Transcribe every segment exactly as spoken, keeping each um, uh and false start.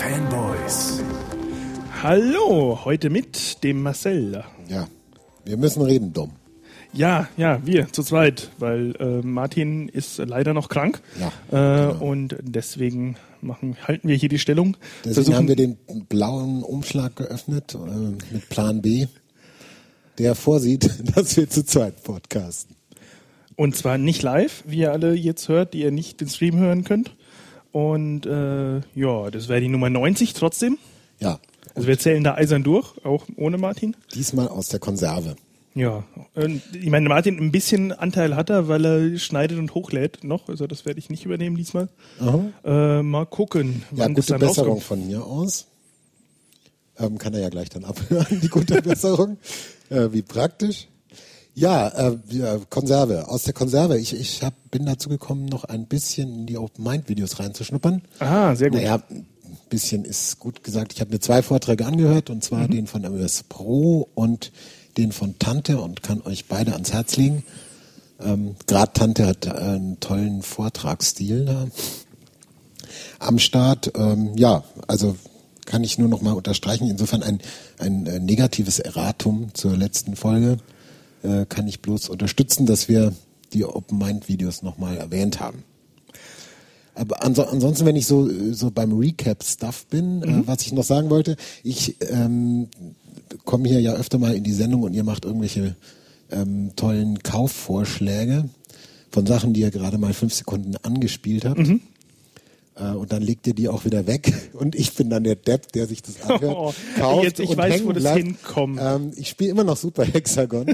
Fanboys. Hallo, heute mit dem Marcel. Ja, wir müssen reden, Dom. Ja, ja, wir zu zweit, weil äh, Martin ist leider noch krank. Ja, äh, genau. Und deswegen machen, halten wir hier die Stellung. Deswegen Versuchen, haben wir den blauen Umschlag geöffnet äh, mit Plan B, der vorsieht, dass wir zu zweit podcasten. Und zwar nicht live, wie ihr alle jetzt hört, die ihr nicht den Stream hören könnt. Und äh, ja, das wäre die Nummer neunzig trotzdem. Ja. Also wir zählen da eisern durch, auch ohne Martin. Diesmal aus der Konserve. Ja, und ich meine, Martin, ein bisschen Anteil hat er, weil er schneidet und hochlädt noch. Also das werde ich nicht übernehmen diesmal. Äh, mal gucken, Ja, wann das gute dann Besserung rauskommt. von mir aus. Ähm, kann er ja gleich dann abhören, die gute Besserung. Äh, wie praktisch. Ja, äh, ja, Konserve. Aus der Konserve. Ich, ich hab, bin dazu gekommen, noch ein bisschen in die Open-Mind-Videos reinzuschnuppern. Ah, sehr gut. Naja, ein bisschen ist gut gesagt. Ich habe mir zwei Vorträge angehört, und zwar mhm. den von M S Pro und den von Tante, und kann euch beide ans Herz legen. Ähm, Gerade Tante hat einen tollen Vortragsstil da am Start. Ähm, ja, also kann ich nur noch mal unterstreichen. Insofern ein, ein äh, negatives Erratum zur letzten Folge. Äh, kann ich bloß unterstützen, dass wir die Open-Mind-Videos nochmal erwähnt haben. Aber anso- ansonsten, wenn ich so, so beim Recap-Stuff bin, mhm. äh, was ich noch sagen wollte, ich ähm, komme hier ja öfter mal in die Sendung und ihr macht irgendwelche ähm, tollen Kaufvorschläge von Sachen, die ihr gerade mal fünf Sekunden angespielt habt. Mhm. Äh, und dann legt ihr die auch wieder weg, und ich bin dann der Depp, der sich das anhört, Oh, kauft jetzt, ich und weiß, hängen wo das bleibt. hinkommt. Ähm, ich spiele immer noch Super Hexagon.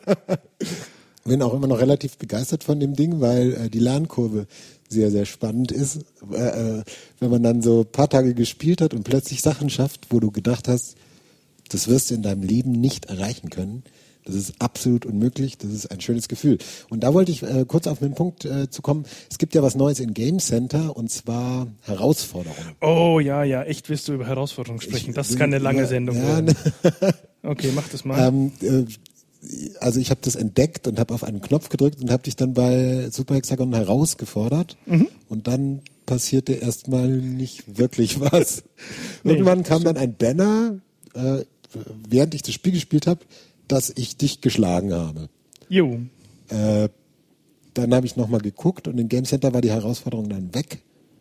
Bin auch immer noch relativ begeistert von dem Ding, weil äh, die Lernkurve sehr, sehr spannend ist. Äh, äh, wenn man dann so ein paar Tage gespielt hat und plötzlich Sachen schafft, wo du gedacht hast, das wirst du in deinem Leben nicht erreichen können. Das ist absolut unmöglich. Das ist ein schönes Gefühl. Und da wollte ich äh, kurz auf den Punkt äh, zu kommen. Es gibt ja was Neues in Game Center, und zwar Herausforderungen. Oh ja, ja, echt willst du über Herausforderungen sprechen. Ich, das kann eine lange ja, Sendung ja, werden. Okay, mach das mal. Ähm, äh, also ich habe das entdeckt und habe auf einen Knopf gedrückt und habe dich dann bei Super Hexagon herausgefordert. Mhm. Und dann passierte erstmal nicht wirklich was. Nee, Irgendwann kam dann ein Banner, äh, während ich das Spiel gespielt habe, dass ich dich geschlagen habe. Jo. Äh, dann habe ich nochmal geguckt, und im Game Center war die Herausforderung dann weg.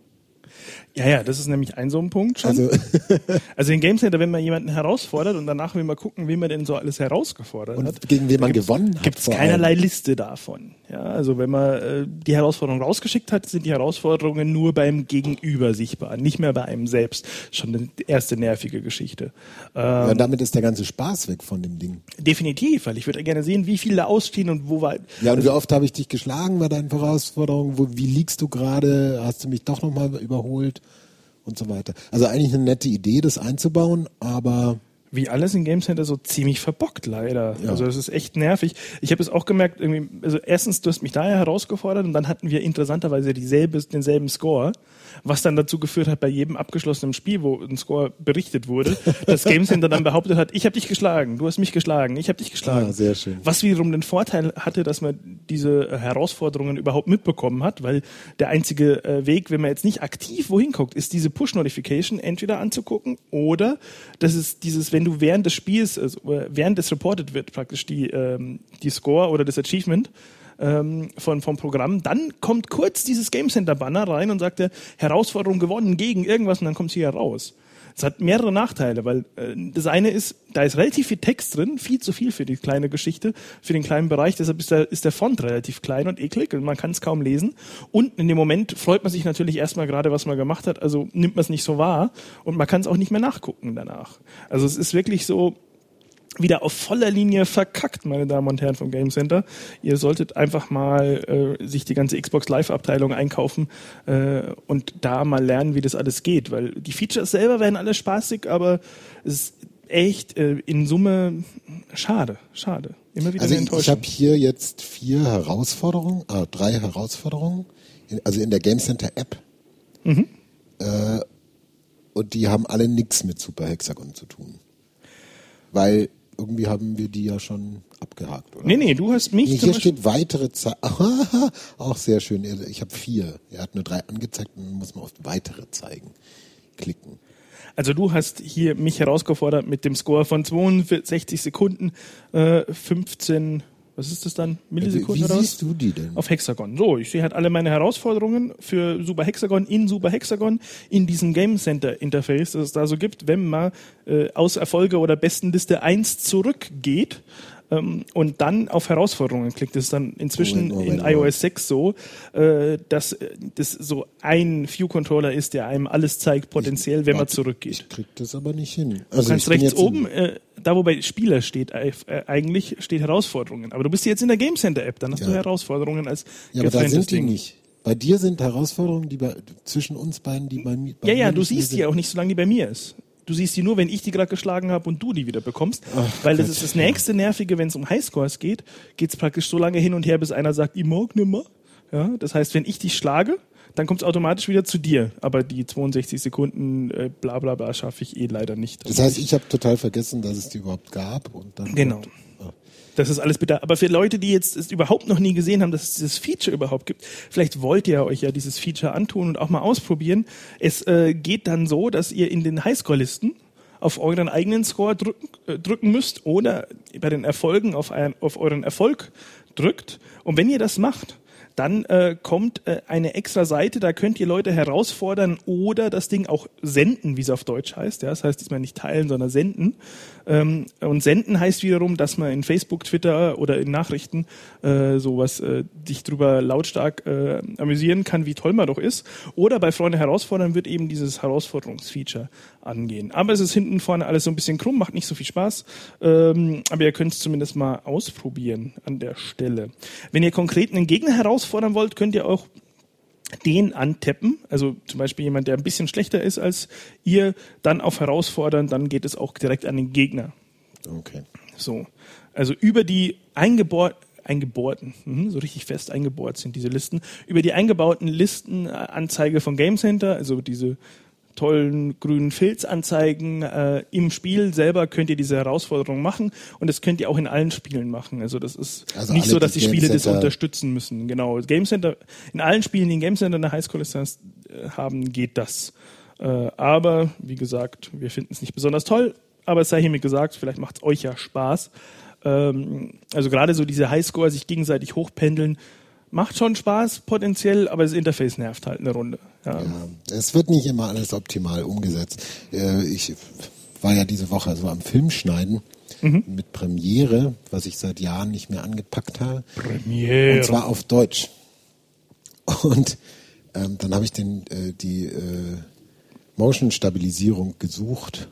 Ja, ja, das ist nämlich ein so ein Punkt schon. Also, also in Game Center, wenn man jemanden herausfordert und danach will man gucken, wen man denn so alles herausgefordert und hat. gegen wen man gewonnen hat. Gibt es vor keinerlei allem. Liste davon. Ja, also wenn man äh, die Herausforderung rausgeschickt hat, sind die Herausforderungen nur beim Gegenüber sichtbar, nicht mehr bei einem selbst. Schon eine erste nervige Geschichte. Ähm, Ja, damit ist der ganze Spaß weg von dem Ding. Definitiv, weil ich würde gerne sehen, wie viele da ausstehen und wo war. Ja, und also, wie oft habe ich dich geschlagen bei deinen Herausforderungen? Wo, wie liegst du gerade? Hast du mich doch nochmal überholt? Und so weiter. Also eigentlich eine nette Idee, das einzubauen, aber wie alles in Game Center so ziemlich verbockt, leider. Ja. Also das ist echt nervig. Ich habe es auch gemerkt, irgendwie, also erstens, du hast mich daher herausgefordert, und dann hatten wir interessanterweise dieselbe, denselben Score, was dann dazu geführt hat, bei jedem abgeschlossenen Spiel, wo ein Score berichtet wurde, dass Game Center dann behauptet hat, ich habe dich geschlagen, du hast mich geschlagen, ich habe dich geschlagen. Ah, sehr schön. Was wiederum den Vorteil hatte, dass man diese Herausforderungen überhaupt mitbekommen hat, weil der einzige äh, Weg, wenn man jetzt nicht aktiv wohin guckt, ist diese Push-Notification entweder anzugucken, oder das ist dieses, wenn du während des Spiels, also während es reported wird, praktisch die, ähm, die Score oder das Achievement ähm, von, vom Programm, dann kommt kurz dieses Game Center Banner rein und sagt, Herausforderung gewonnen gegen irgendwas, und dann kommt sie hier raus. Es hat mehrere Nachteile, weil äh, das eine ist, da ist relativ viel Text drin, viel zu viel für die kleine Geschichte, für den kleinen Bereich, deshalb ist der, ist der Font relativ klein und eklig und man kann es kaum lesen. Und in dem Moment freut man sich natürlich erstmal gerade, was man gemacht hat, also nimmt man es nicht so wahr, und man kann es auch nicht mehr nachgucken danach. Also es ist wirklich so wieder auf voller Linie verkackt, meine Damen und Herren vom Game Center. Ihr solltet einfach mal äh, sich die ganze Xbox Live-Abteilung einkaufen äh, und da mal lernen, wie das alles geht, weil die Features selber werden alle spaßig, aber es ist echt äh, in Summe schade, schade. Immer wieder also eine ich, ich Enttäuschung. habe hier jetzt vier Herausforderungen, äh, drei Herausforderungen, in, also in der Game Center App. Mhm. Äh, und die haben alle nichts mit Super Hexagon zu tun. Weil irgendwie haben wir die ja schon abgehakt, oder? Nee, nee, du hast mich... Nee, zum hier Beispiel- steht weitere Zeit. Auch sehr schön. Ich habe vier. Er hat nur drei angezeigt, und dann muss man auf weitere zeigen klicken. Also du hast hier mich herausgefordert mit dem Score von zweiundsechzig Sekunden, äh, fünfzehn, was ist das dann, Millisekunden Wie, wie oder was? siehst du die denn? Auf Hexagon. So, ich sehe halt alle meine Herausforderungen für Super Hexagon in Super Hexagon in diesem Game Center Interface, das es da so gibt, wenn man äh, aus Erfolge oder Bestenliste eins zurückgeht ähm, und dann auf Herausforderungen klickt. Das ist dann inzwischen Moment, Moment, in i O S sechs so, äh, dass äh, das so ein View-Controller ist, der einem alles zeigt, potenziell, Ich- wenn man warte, zurückgeht. Ich krieg das aber nicht hin. Du Also kannst ich bin rechts jetzt in- oben, äh, da wo bei Spieler steht, äh, eigentlich steht Herausforderungen. Aber du bist jetzt in der Game Center App, dann hast Ja. du Herausforderungen als Ja, aber da getrenntes sind die Ding. nicht. Bei dir sind Herausforderungen, die bei, zwischen uns beiden, die bei mir. Bei Ja, ja, mir du nicht mehr siehst sind. die ja auch nicht, solange die bei mir ist. Du siehst die nur, wenn ich die gerade geschlagen habe und du die wieder bekommst. Ach, Weil das Gott, ist das nächste Nervige, wenn es um Highscores geht, geht es praktisch so lange hin und her, bis einer sagt, ich mag nimmer. Ja, das heißt, wenn ich dich schlage, dann kommt es automatisch wieder zu dir. Aber die zweiundsechzig Sekunden äh, bla bla bla schaffe ich eh leider nicht. Das heißt, ich habe total vergessen, dass es die überhaupt gab. Und dann Genau. Ah. Das ist alles bitter. Aber für Leute, die jetzt es überhaupt noch nie gesehen haben, dass es dieses Feature überhaupt gibt, vielleicht wollt ihr euch ja dieses Feature antun und auch mal ausprobieren. Es äh, geht dann so, dass ihr in den Highscore-Listen auf euren eigenen Score drücken, äh, drücken müsst oder bei den Erfolgen auf, ein, auf euren Erfolg drückt. Und wenn ihr das macht, dann äh, kommt äh, eine extra Seite, da könnt ihr Leute herausfordern oder das Ding auch senden, wie es auf Deutsch heißt. Ja, das heißt diesmal nicht teilen, sondern senden. Ähm, und senden heißt wiederum, dass man in Facebook, Twitter oder in Nachrichten äh, sowas äh, dich drüber lautstark äh, amüsieren kann, wie toll man doch ist. Oder bei Freunde herausfordern wird eben dieses Herausforderungsfeature angehen. Aber es ist hinten vorne alles so ein bisschen krumm, macht nicht so viel Spaß. Ähm, aber ihr könnt es zumindest mal ausprobieren an der Stelle. Wenn ihr konkret einen Gegner herausfordern wollt, könnt ihr auch den antappen, also zum Beispiel jemand, der ein bisschen schlechter ist als ihr, dann auf herausfordern, dann geht es auch direkt an den Gegner. Okay. So, also über die eingebohrt, eingebohrten, mhm, so richtig fest eingebohrt sind diese Listen, über die eingebauten Listenanzeige von Game Center, also diese tollen grünen Filzanzeigen äh, im Spiel selber könnt ihr diese Herausforderung machen und das könnt ihr auch in allen Spielen machen. Also das ist Also nicht alle, so, dass die die Game Spiele das Center- unterstützen müssen. Genau, Game Center, in allen Spielen, die in Game Center eine Highscore-Liste äh, haben, geht das. Äh, aber, wie gesagt, wir finden es nicht besonders toll, aber es sei hiermit gesagt, vielleicht macht es euch ja Spaß. Ähm, also gerade so diese Highscore, sich gegenseitig hochpendeln, macht schon Spaß potenziell, aber das Interface nervt halt eine Runde. Ja. Ja, es wird nicht immer alles optimal umgesetzt. Äh, Ich war ja diese Woche so am Filmschneiden Mhm. mit Premiere, was ich seit Jahren nicht mehr angepackt habe. Premiere. Und zwar auf Deutsch. Und ähm, dann habe ich den, äh, die äh, Motion-Stabilisierung gesucht.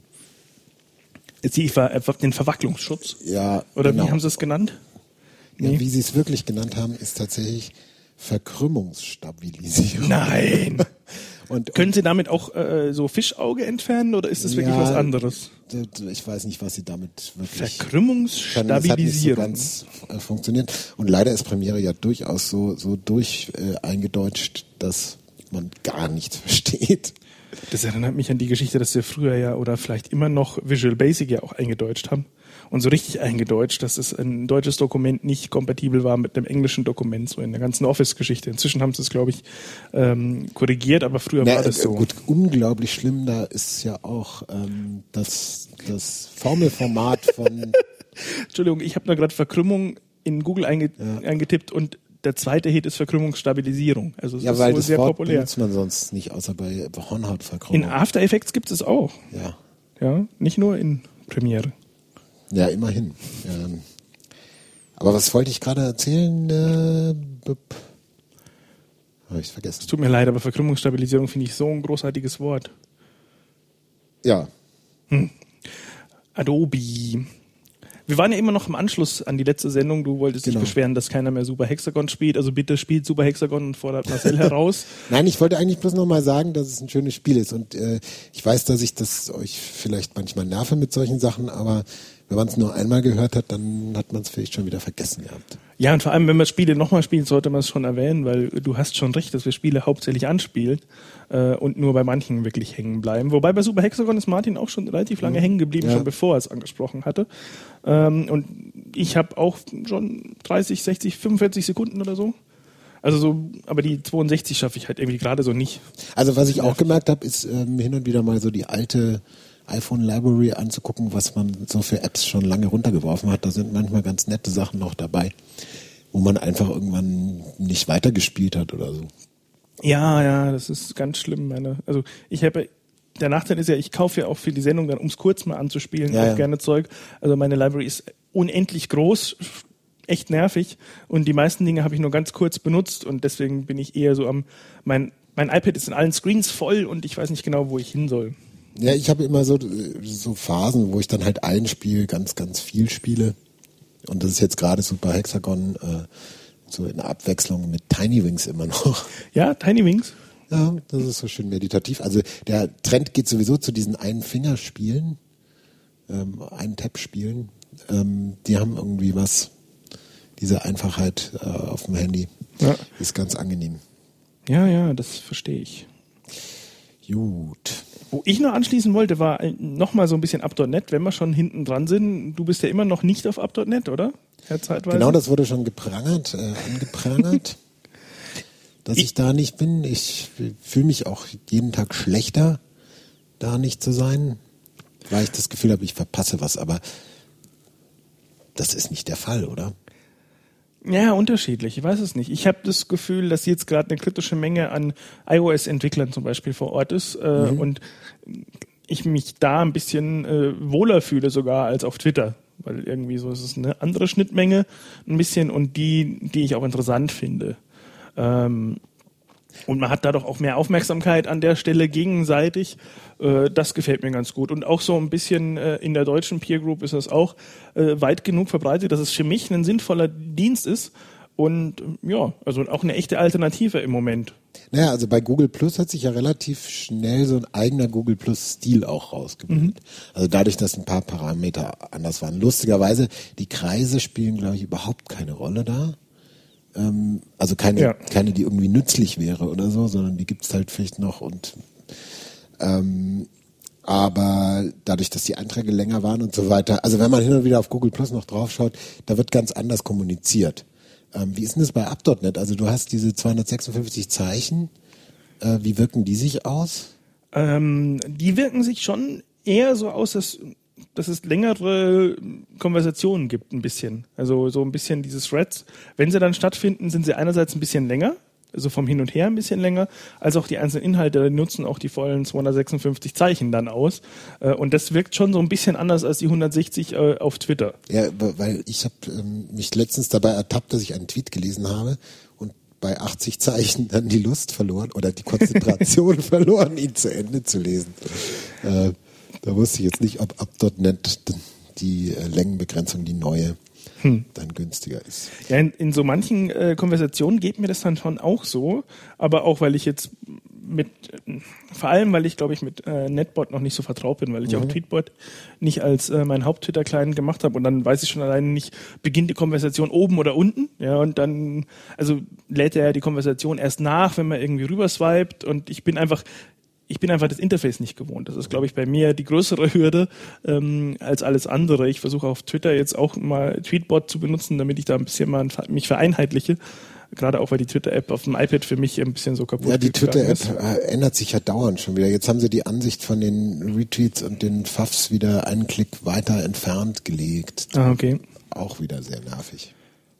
Ist die Ver den Verwacklungsschutz? Ja, Oder genau. wie haben sie es genannt? Ja, Nee. wie sie es wirklich genannt haben, ist tatsächlich Verkrümmungsstabilisierung. Nein. Und, Können Sie damit auch äh, so Fischauge entfernen oder ist das wirklich Ja, was anderes? und ich weiß nicht, was sie damit wirklich können. Das hat nicht so Verkrümmungsstabilisierung. ganz äh, funktioniert. Und leider ist Premiere ja durchaus so, so durch äh, eingedeutscht, dass man gar nichts versteht. Das erinnert mich an die Geschichte, dass wir früher ja oder vielleicht immer noch Visual Basic ja auch eingedeutscht haben. Und so richtig eingedeutscht, dass es ein deutsches Dokument nicht kompatibel war mit einem englischen Dokument, so in der ganzen Office-Geschichte. Inzwischen haben sie es, glaube ich, ähm, korrigiert, aber früher Na, war das äh, so. Gut, unglaublich schlimm, da ist ja auch ähm, das, das Formelformat von Entschuldigung, ich habe da gerade Verkrümmung in Google einge Ja. eingetippt und der zweite Hit ist Verkrümmungsstabilisierung. Also es ja, ist weil wohl das sehr Wort populär. benutzt man sonst nicht, außer bei In Hornhautverkrümmung. After Effects gibt es auch. Ja. Ja, nicht nur in Premiere. Ja, immerhin. Ähm, aber was wollte ich gerade erzählen? Äh, bup. Habe ich vergessen. Es tut mir leid, aber Verkrümmungsstabilisierung finde ich so ein großartiges Wort. Ja, Adobe. Wir waren ja immer noch im Anschluss an die letzte Sendung. Du wolltest Genau. dich beschweren, dass keiner mehr Super Hexagon spielt. Also bitte spielt Super Hexagon und fordert Marcel heraus. nein, ich wollte eigentlich bloß noch mal sagen, dass es ein schönes Spiel ist. Und äh, ich weiß, dass ich das euch vielleicht manchmal nerve mit solchen Sachen, aber wenn man es nur einmal gehört hat, dann hat man es vielleicht schon wieder vergessen gehabt. Ja, und vor allem, wenn man Spiele nochmal spielt, sollte man es schon erwähnen, weil du hast schon recht, dass wir Spiele hauptsächlich anspielen äh, und nur bei manchen wirklich hängen bleiben. Wobei bei Super Hexagon ist Martin auch schon relativ lange hängen geblieben, Ja. schon bevor er es angesprochen hatte. Ähm, und ich habe auch schon dreißig, sechzig, fünfundvierzig Sekunden oder so. Also so, aber die zweiundsechzig schaffe ich halt irgendwie gerade so nicht. Also was ich auch gemerkt habe, ist ähm, hin und wieder mal so die alte iPhone-Library anzugucken, was man so für Apps schon lange runtergeworfen hat. Da sind manchmal ganz nette Sachen noch dabei, wo man einfach irgendwann nicht weitergespielt hat oder so. Ja, ja, das ist ganz schlimm. Meine, also ich habe, der Nachteil ist ja, ich kaufe ja auch für die Sendung dann, um es kurz mal anzuspielen, ja, auch ja. gerne Zeug. Also meine Library ist unendlich groß, echt nervig und die meisten Dinge habe ich nur ganz kurz benutzt und deswegen bin ich eher so am, mein, mein iPad ist in allen Screens voll und ich weiß nicht genau, wo ich hin soll. Ja, ich habe immer so, so Phasen, wo ich dann halt ein Spiel ganz, ganz viel spiele. Und das ist jetzt gerade Super Hexagon äh, so in Abwechslung mit Tiny Wings immer noch. Ja, Tiny Wings? Ja, das ist so schön meditativ. Also der Trend geht sowieso zu diesen Ein-Finger-Spielen, ähm, Ein-Tab-Spielen. Ähm, die haben irgendwie was, diese Einfachheit äh, auf dem Handy ja. ist ganz angenehm. Ja, ja, das verstehe ich. Gut. Wo ich noch anschließen wollte, war nochmal so ein bisschen Up Punkt net, wenn wir schon hinten dran sind. Du bist ja immer noch nicht auf Up Punkt net, oder? Ja, zeitweise. Genau, das wurde schon geprangert, äh, angeprangert, dass ich, ich da nicht bin. Ich fühle mich auch jeden Tag schlechter, da nicht zu sein, weil ich das Gefühl habe, ich verpasse was. Aber das ist nicht der Fall, oder? Ja, unterschiedlich. Ich weiß es nicht. Ich habe das Gefühl, dass jetzt gerade eine kritische Menge an iOS-Entwicklern zum Beispiel vor Ort ist äh, mhm. und ich mich da ein bisschen äh, wohler fühle sogar als auf Twitter, weil irgendwie so ist es eine andere Schnittmenge ein bisschen und die, die ich auch interessant finde. Ähm, und man hat dadurch auch mehr Aufmerksamkeit an der Stelle gegenseitig. Äh, das gefällt mir ganz gut. Und auch so ein bisschen äh, in der deutschen Peer Group ist das auch äh, weit genug verbreitet, dass es für mich ein sinnvoller Dienst ist. Und ja, also auch eine echte Alternative im Moment. Naja, also bei Google Plus hat sich ja relativ schnell so ein eigener Google Plus-Stil auch rausgebildet. Mhm. Also dadurch, dass ein paar Parameter anders waren. Lustigerweise, die Kreise spielen, glaube ich, überhaupt keine Rolle da. Also keine, ja. keine, die irgendwie nützlich wäre oder so, sondern die gibt's halt vielleicht noch und ähm, aber dadurch, dass die Einträge länger waren und so weiter, also wenn man hin und wieder auf Google Plus noch draufschaut, da wird ganz anders kommuniziert. Ähm, wie ist denn das bei Up Punkt net? Also du hast diese zweihundertsechsundfünfzig Zeichen, äh, wie wirken die sich aus? Ähm, die wirken sich schon eher so aus, dass dass es längere Konversationen gibt ein bisschen. Also so ein bisschen diese Threads. Wenn sie dann stattfinden, sind sie einerseits ein bisschen länger, also vom Hin und Her ein bisschen länger, als auch die einzelnen Inhalte nutzen auch die vollen zweihundertsechsundfünfzig Zeichen dann aus. Und das wirkt schon so ein bisschen anders als die hundertsechzig auf Twitter. Ja, weil ich habe ähm, mich letztens dabei ertappt, dass ich einen Tweet gelesen habe und bei achtzig Zeichen dann die Lust verloren oder die Konzentration verloren, ihn zu Ende zu lesen. Äh, Da wusste ich jetzt nicht, ob Up Punkt net die äh, Längenbegrenzung, die neue, hm. dann günstiger ist. Ja, in, in so manchen äh, Konversationen geht mir das dann schon auch so, aber auch, weil ich jetzt mit, vor allem, weil ich, glaube ich, mit äh, Netbot noch nicht so vertraut bin, weil ich mhm. auch Tweetbot nicht als äh, mein Haupt-Twitter-Client gemacht habe und dann weiß ich schon alleine nicht, beginnt die Konversation oben oder unten, ja, und dann, also lädt er die Konversation erst nach, wenn man irgendwie rüberswiped und ich bin einfach Ich bin einfach das Interface nicht gewohnt. Das ist, glaube ich, bei mir die größere Hürde ähm, als alles andere. Ich versuche auf Twitter jetzt auch mal Tweetbot zu benutzen, damit ich da ein bisschen mal mich vereinheitliche. Gerade auch, weil die Twitter-App auf dem iPad für mich ein bisschen so kaputt ist. Ja, die Twitter-App ändert sich ja dauernd schon wieder. Jetzt haben sie die Ansicht von den Retweets und den F A Fs wieder einen Klick weiter entfernt gelegt. Ah, okay. Auch wieder sehr nervig.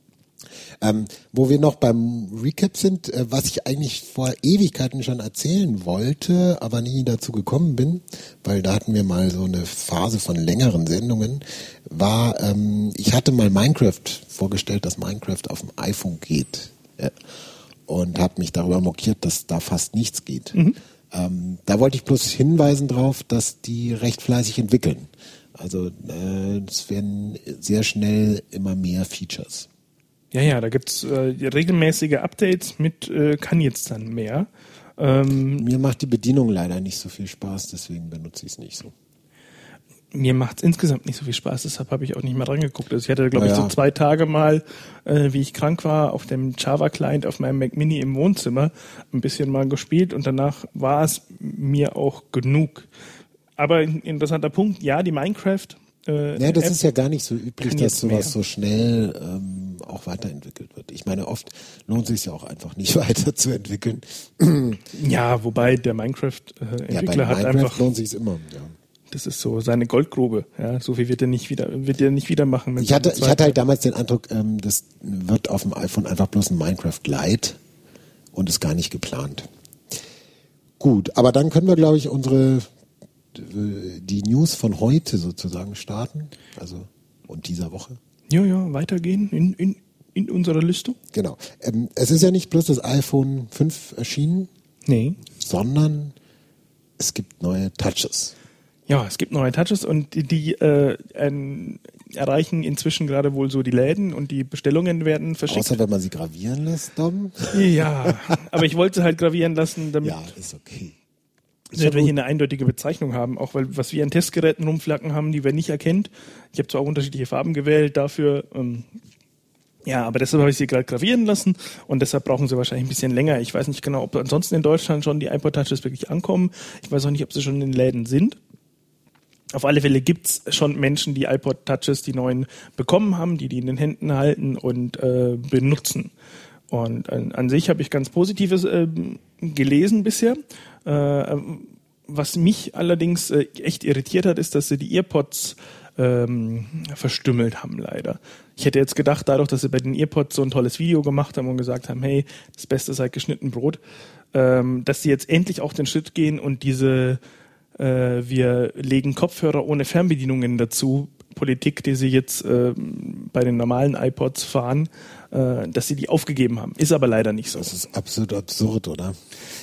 Ähm, wo wir noch beim Recap sind, äh, was ich eigentlich vor Ewigkeiten schon erzählen wollte, aber nie dazu gekommen bin, weil da hatten wir mal so eine Phase von längeren Sendungen, war, ähm, ich hatte mal Minecraft vorgestellt, dass Minecraft auf dem iPhone geht. Ja, und habe mich darüber mokiert, dass da fast nichts geht. Mhm. Ähm, da wollte ich bloß hinweisen drauf, dass die recht fleißig entwickeln. Also äh, es werden sehr schnell immer mehr Features. Ja, ja, da gibt's äh, regelmäßige Updates mit äh, kann jetzt dann mehr. Ähm, Mir macht die Bedienung leider nicht so viel Spaß, deswegen benutze ich es nicht so. Mir macht's insgesamt nicht so viel Spaß, deshalb habe ich auch nicht mehr rangeguckt. Also ich hatte, glaube ja. ich, so zwei Tage mal, äh, wie ich krank war, auf dem Java-Client auf meinem Mac Mini im Wohnzimmer ein bisschen mal gespielt und danach war es mir auch genug. Aber ein interessanter Punkt, ja, die Minecraft Äh, ja, das App ist ja gar nicht so üblich, dass sowas mehr. so schnell ähm, auch weiterentwickelt wird. Ich meine, oft lohnt es sich ja auch einfach nicht weiterzuentwickeln. Ja, wobei der Minecraft-Entwickler ja, bei hat Minecraft einfach... lohnt sich immer, ja. Das ist so seine Goldgrube. Ja, so viel wird er nicht wieder, wird er nicht wieder machen. Ich hatte, ich hatte halt damals den Eindruck, ähm, das wird auf dem iPhone einfach bloß ein Minecraft Lite und ist gar nicht geplant. Gut, aber dann können wir, glaube ich, unsere die News von heute sozusagen starten, also und dieser Woche. Ja, ja, weitergehen in, in, in unserer Liste. Genau. Ähm, es ist ja nicht bloß das iPhone fünf erschienen, nee, sondern es gibt neue Touches. Ja, es gibt neue Touches und die, die äh, äh, erreichen inzwischen gerade wohl so die Läden und die Bestellungen werden verschickt. Außer wenn man sie gravieren lässt, Dom. Ja, aber ich wollte sie halt gravieren lassen, damit ja, ist okay. damit wir hier eine eindeutige Bezeichnung haben. Auch weil was wir an Testgeräten rumflacken haben, die wir nicht erkennt. Ich habe zwar auch unterschiedliche Farben gewählt dafür. Ähm, ja, aber deshalb habe ich sie gerade gravieren lassen und deshalb brauchen sie wahrscheinlich ein bisschen länger. Ich weiß nicht genau, ob ansonsten in Deutschland schon die iPod Touches wirklich ankommen. Ich weiß auch nicht, ob sie schon in den Läden sind. Auf alle Fälle gibt's schon Menschen, die iPod Touches, die neuen, bekommen haben, die die in den Händen halten und äh, benutzen. Und äh, an sich habe ich ganz Positives äh, gelesen bisher. Äh, was mich allerdings äh, echt irritiert hat, ist, dass sie die EarPods ähm, verstümmelt haben, leider. Ich hätte jetzt gedacht, dadurch, dass sie bei den EarPods so ein tolles Video gemacht haben und gesagt haben, hey, das Beste ist halt geschnitten Brot, ähm, dass sie jetzt endlich auch den Schritt gehen und diese äh, wir legen Kopfhörer ohne Fernbedienungen dazu, Politik, die sie jetzt äh, bei den normalen iPods fahren, äh, dass sie die aufgegeben haben. Ist aber leider nicht so. Das ist absolut absurd, oder?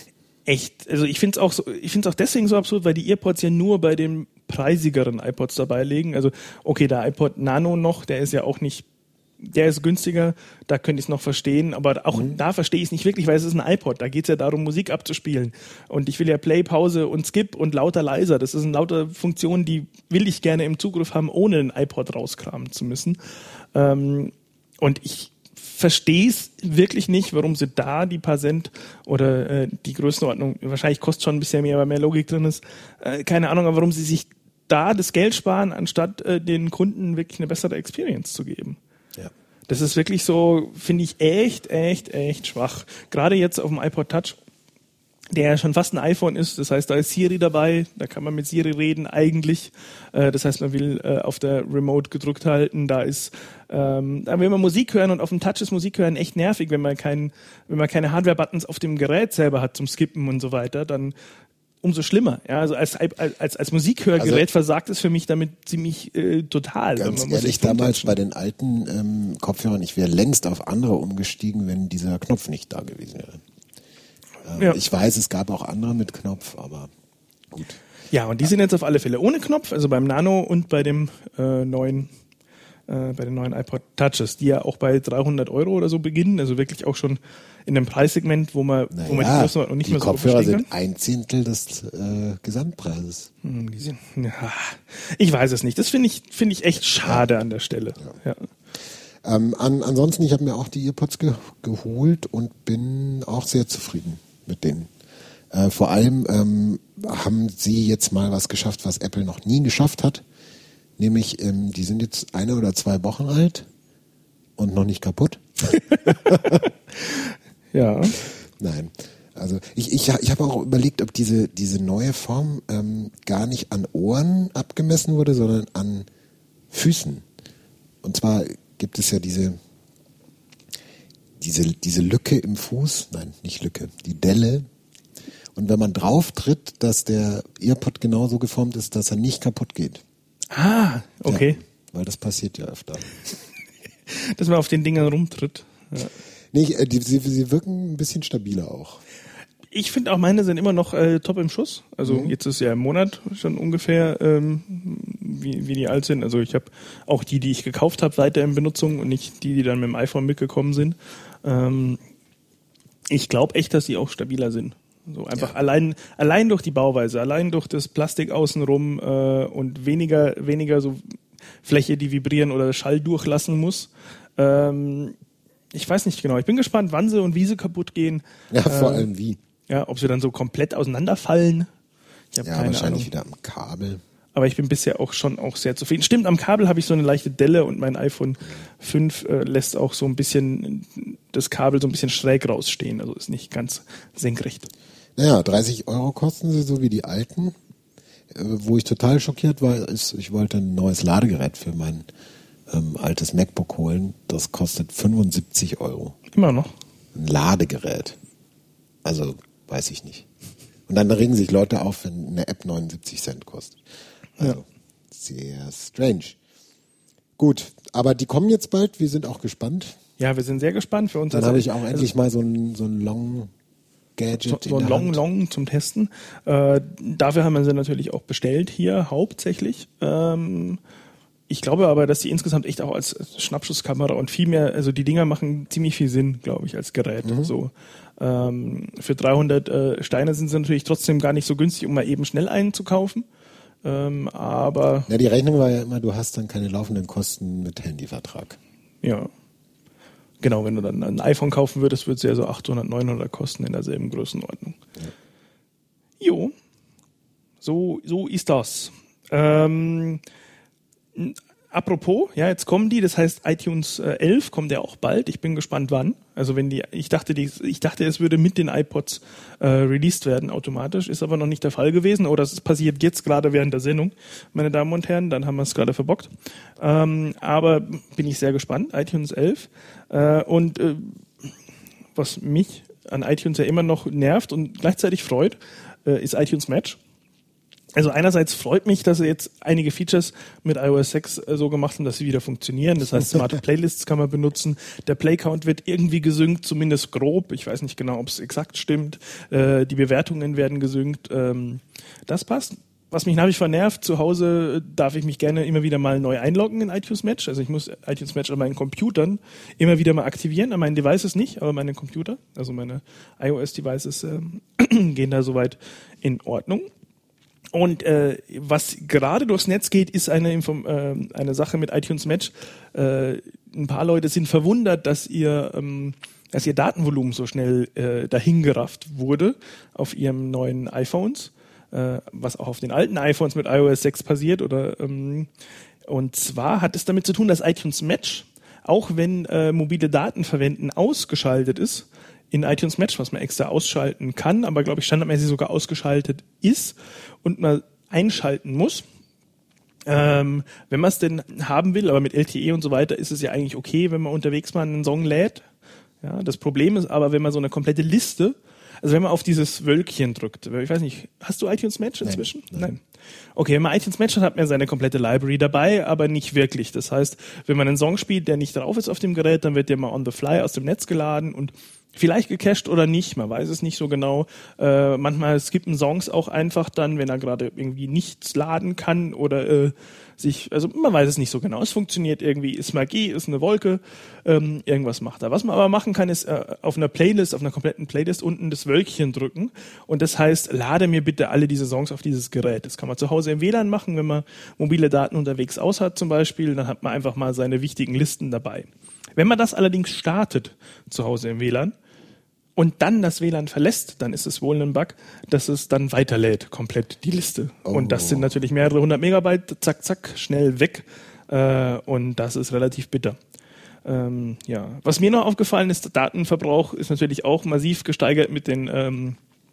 Echt. Also ich finde es auch so, ich finde es auch deswegen so absurd, weil die EarPods ja nur bei den preisigeren iPods dabei liegen. Also okay, der iPod Nano noch, der ist ja auch nicht, der ist günstiger, da könnte ich es noch verstehen, aber auch mhm. da verstehe ich es nicht wirklich, weil es ist ein iPod, da geht es ja darum, Musik abzuspielen. Und ich will ja Play, Pause und Skip und lauter, leiser. Das sind lauter Funktionen, die will ich gerne im Zugriff haben, ohne den iPod rauskramen zu müssen. Ähm, und ich verstehe es wirklich nicht, warum sie da die paar Cent oder äh, die Größenordnung, wahrscheinlich kostet schon ein bisschen mehr, weil mehr Logik drin ist, äh, keine Ahnung, warum sie sich da das Geld sparen, anstatt äh, den Kunden wirklich eine bessere Experience zu geben. Ja. Das ist wirklich so, finde ich, echt, echt, echt schwach. Gerade jetzt auf dem iPod Touch, der ja schon fast ein iPhone ist. Das heißt, da ist Siri dabei, da kann man mit Siri reden eigentlich. Äh, das heißt, man will äh, auf der Remote gedrückt halten. Da ist, ähm, da will man Musik hören und auf dem Touch ist Musik hören echt nervig, wenn man kein, wenn man keine Hardware-Buttons auf dem Gerät selber hat zum Skippen und so weiter. Dann umso schlimmer. Ja, also als als als Musikhörgerät also, versagt es für mich damit ziemlich äh, total. Ganz ehrlich, damals bei den alten ähm, Kopfhörern, ich wäre längst auf andere umgestiegen, wenn dieser Knopf nicht da gewesen wäre. Ähm, ja. Ich weiß, es gab auch andere mit Knopf, aber gut. Ja, und die sind jetzt auf alle Fälle ohne Knopf, also beim Nano und bei dem äh, neuen äh, bei den neuen iPod Touches, die ja auch bei dreihundert Euro oder so beginnen, also wirklich auch schon in einem Preissegment, wo man, naja, wo man die Größenordnung nicht die mehr so Kopfhörer verstehen sind ein Zehntel des äh, Gesamtpreises. Hm, die sind, ja, ich weiß es nicht. Das finde ich, finde ich echt schade ja. an der Stelle. Ja. Ja. Ähm, an, ansonsten, ich habe mir auch die EarPods ge- geholt und bin auch sehr zufrieden mit denen. Äh, vor allem ähm, haben sie jetzt mal was geschafft, was Apple noch nie geschafft hat. Nämlich, ähm, die sind jetzt eine oder zwei Wochen alt und noch nicht kaputt. Ja. Nein. Also ich, ich, ich habe auch überlegt, ob diese, diese neue Form ähm, gar nicht an Ohren abgemessen wurde, sondern an Füßen. Und zwar gibt es ja diese, diese, diese Lücke im Fuß, nein, nicht Lücke, die Delle. Und wenn man drauf tritt, dass der EarPod genauso geformt ist, dass er nicht kaputt geht. Ah, okay. Ja, weil das passiert ja öfter. Dass man auf den Dingern rumtritt. Ja. Nee, die, sie, sie wirken ein bisschen stabiler auch. Ich finde auch meine sind immer noch äh, top im Schuss. Also mhm. jetzt ist ja im Monat schon ungefähr, ähm, wie, wie die alt sind. Also ich habe auch die, die ich gekauft habe, weiter in Benutzung und nicht die, die dann mit dem iPhone mitgekommen sind. Ähm, ich glaube echt, dass die auch stabiler sind. So einfach ja. allein, allein durch die Bauweise, allein durch das Plastik außenrum äh, und weniger, weniger so Fläche, die vibrieren oder Schall durchlassen muss. Ähm, ich weiß nicht genau. Ich bin gespannt, wann sie und wie sie kaputt gehen. Ja, vor äh, allem wie. Ja, ob sie dann so komplett auseinanderfallen. Ich habe ja, keine wahrscheinlich Ahnung. wieder am Kabel. Aber ich bin bisher auch schon auch sehr zufrieden. Stimmt, am Kabel habe ich so eine leichte Delle und mein iPhone fünf äh, lässt auch so ein bisschen das Kabel so ein bisschen schräg rausstehen. Also ist nicht ganz senkrecht. Naja, dreißig Euro kosten sie, so wie die alten. Äh, wo ich total schockiert war, ist, ich wollte ein neues Ladegerät für mein ähm, altes MacBook holen. Das kostet fünfundsiebzig Euro. Immer noch? Ein Ladegerät. Also, weiß ich nicht. Und dann regen sich Leute auf, wenn eine App neunundsiebzig Cent kostet. Also, ja. Sehr strange. Gut, aber die kommen jetzt bald. Wir sind auch gespannt. Ja, wir sind sehr gespannt. Für uns Dann habe ich auch endlich mal so ein, so ein Long Gadget So, so ein Long Hand. Long zum Testen. Äh, dafür haben wir sie natürlich auch bestellt hier hauptsächlich. Ähm, ich glaube aber, dass die insgesamt echt auch als Schnappschusskamera und viel mehr, also die Dinger machen ziemlich viel Sinn, glaube ich, als Gerät. Mhm. So ähm, für dreihundert äh, Steine sind sie natürlich trotzdem gar nicht so günstig, um mal eben schnell einen zu kaufen. Ähm, aber ja, die Rechnung war ja immer, du hast dann keine laufenden Kosten mit Handyvertrag. Ja. Genau, wenn du dann ein iPhone kaufen würdest, würde es ja so achthundert, neunhundert kosten in derselben Größenordnung. Ja. Jo, so, so ist das. Ähm, apropos, ja, jetzt kommen die, das heißt iTunes äh, elf kommt ja auch bald. Ich bin gespannt, wann. Also wenn die, ich dachte, die, ich dachte, es würde mit den iPods äh, released werden automatisch, ist aber noch nicht der Fall gewesen. Oder es passiert jetzt gerade während der Sendung, meine Damen und Herren, dann haben wir es gerade verbockt. Ähm, aber bin ich sehr gespannt, iTunes elf. Äh, und äh, was mich an iTunes ja immer noch nervt und gleichzeitig freut, äh, ist iTunes Match. Also einerseits freut mich, dass sie jetzt einige Features mit iOS sechs äh, so gemacht haben, dass sie wieder funktionieren. Das heißt, smarte Playlists kann man benutzen. Der Playcount wird irgendwie gesynkt, zumindest grob. Ich weiß nicht genau, ob es exakt stimmt. Äh, die Bewertungen werden gesynkt. Ähm, das passt. Was mich nach wie vor nervt, zu Hause darf ich mich gerne immer wieder mal neu einloggen in iTunes Match. Also ich muss iTunes Match an meinen Computern immer wieder mal aktivieren. An meinen Devices nicht, aber meine Computer, also meine iOS-Devices äh, gehen da soweit in Ordnung. Und äh, was gerade durchs Netz geht, ist eine, Inform- äh, eine Sache mit iTunes Match. Äh, ein paar Leute sind verwundert, dass ihr, ähm, dass ihr Datenvolumen so schnell äh, dahingerafft wurde auf ihren neuen iPhones, äh, was auch auf den alten iPhones mit iOS sechs passiert. Oder ähm, und zwar hat es damit zu tun, dass iTunes Match, auch wenn äh, mobile Daten verwenden ausgeschaltet ist, in iTunes Match, was man extra ausschalten kann, aber glaube ich standardmäßig sogar ausgeschaltet ist und man einschalten muss. Ähm, wenn man es denn haben will, aber mit L T E und so weiter ist es ja eigentlich okay, wenn man unterwegs mal einen Song lädt. Ja, das Problem ist aber, wenn man so eine komplette Liste, also wenn man auf dieses Wölkchen drückt, ich weiß nicht, hast du iTunes Match inzwischen? Nein. Nein. Nein. Okay, wenn man iTunes Match hat, hat man seine komplette Library dabei, aber nicht wirklich. Das heißt, wenn man einen Song spielt, der nicht drauf ist auf dem Gerät, dann wird der mal on the fly aus dem Netz geladen und vielleicht gecached oder nicht, man weiß es nicht so genau. Äh, manchmal skippen Songs auch einfach dann, wenn er gerade irgendwie nichts laden kann oder äh, sich, also man weiß es nicht so genau. Es funktioniert irgendwie, ist Magie, ist eine Wolke, ähm, irgendwas macht er. Was man aber machen kann, ist äh, auf einer Playlist, auf einer kompletten Playlist unten das Wölkchen drücken und das heißt, lade mir bitte alle diese Songs auf dieses Gerät. Das kann man zu Hause im W L A N machen, wenn man mobile Daten unterwegs aus hat zum Beispiel, dann hat man einfach mal seine wichtigen Listen dabei. Wenn man das allerdings startet zu Hause im W L A N und dann das W L A N verlässt, dann ist es wohl ein Bug, dass es dann weiterlädt, komplett die Liste. Oh. Und das sind natürlich mehrere hundert Megabyte, zack, zack, schnell weg. Äh, und das ist relativ bitter. Ähm, ja. Was mir noch aufgefallen ist, der Datenverbrauch ist natürlich auch massiv gesteigert mit den ähm,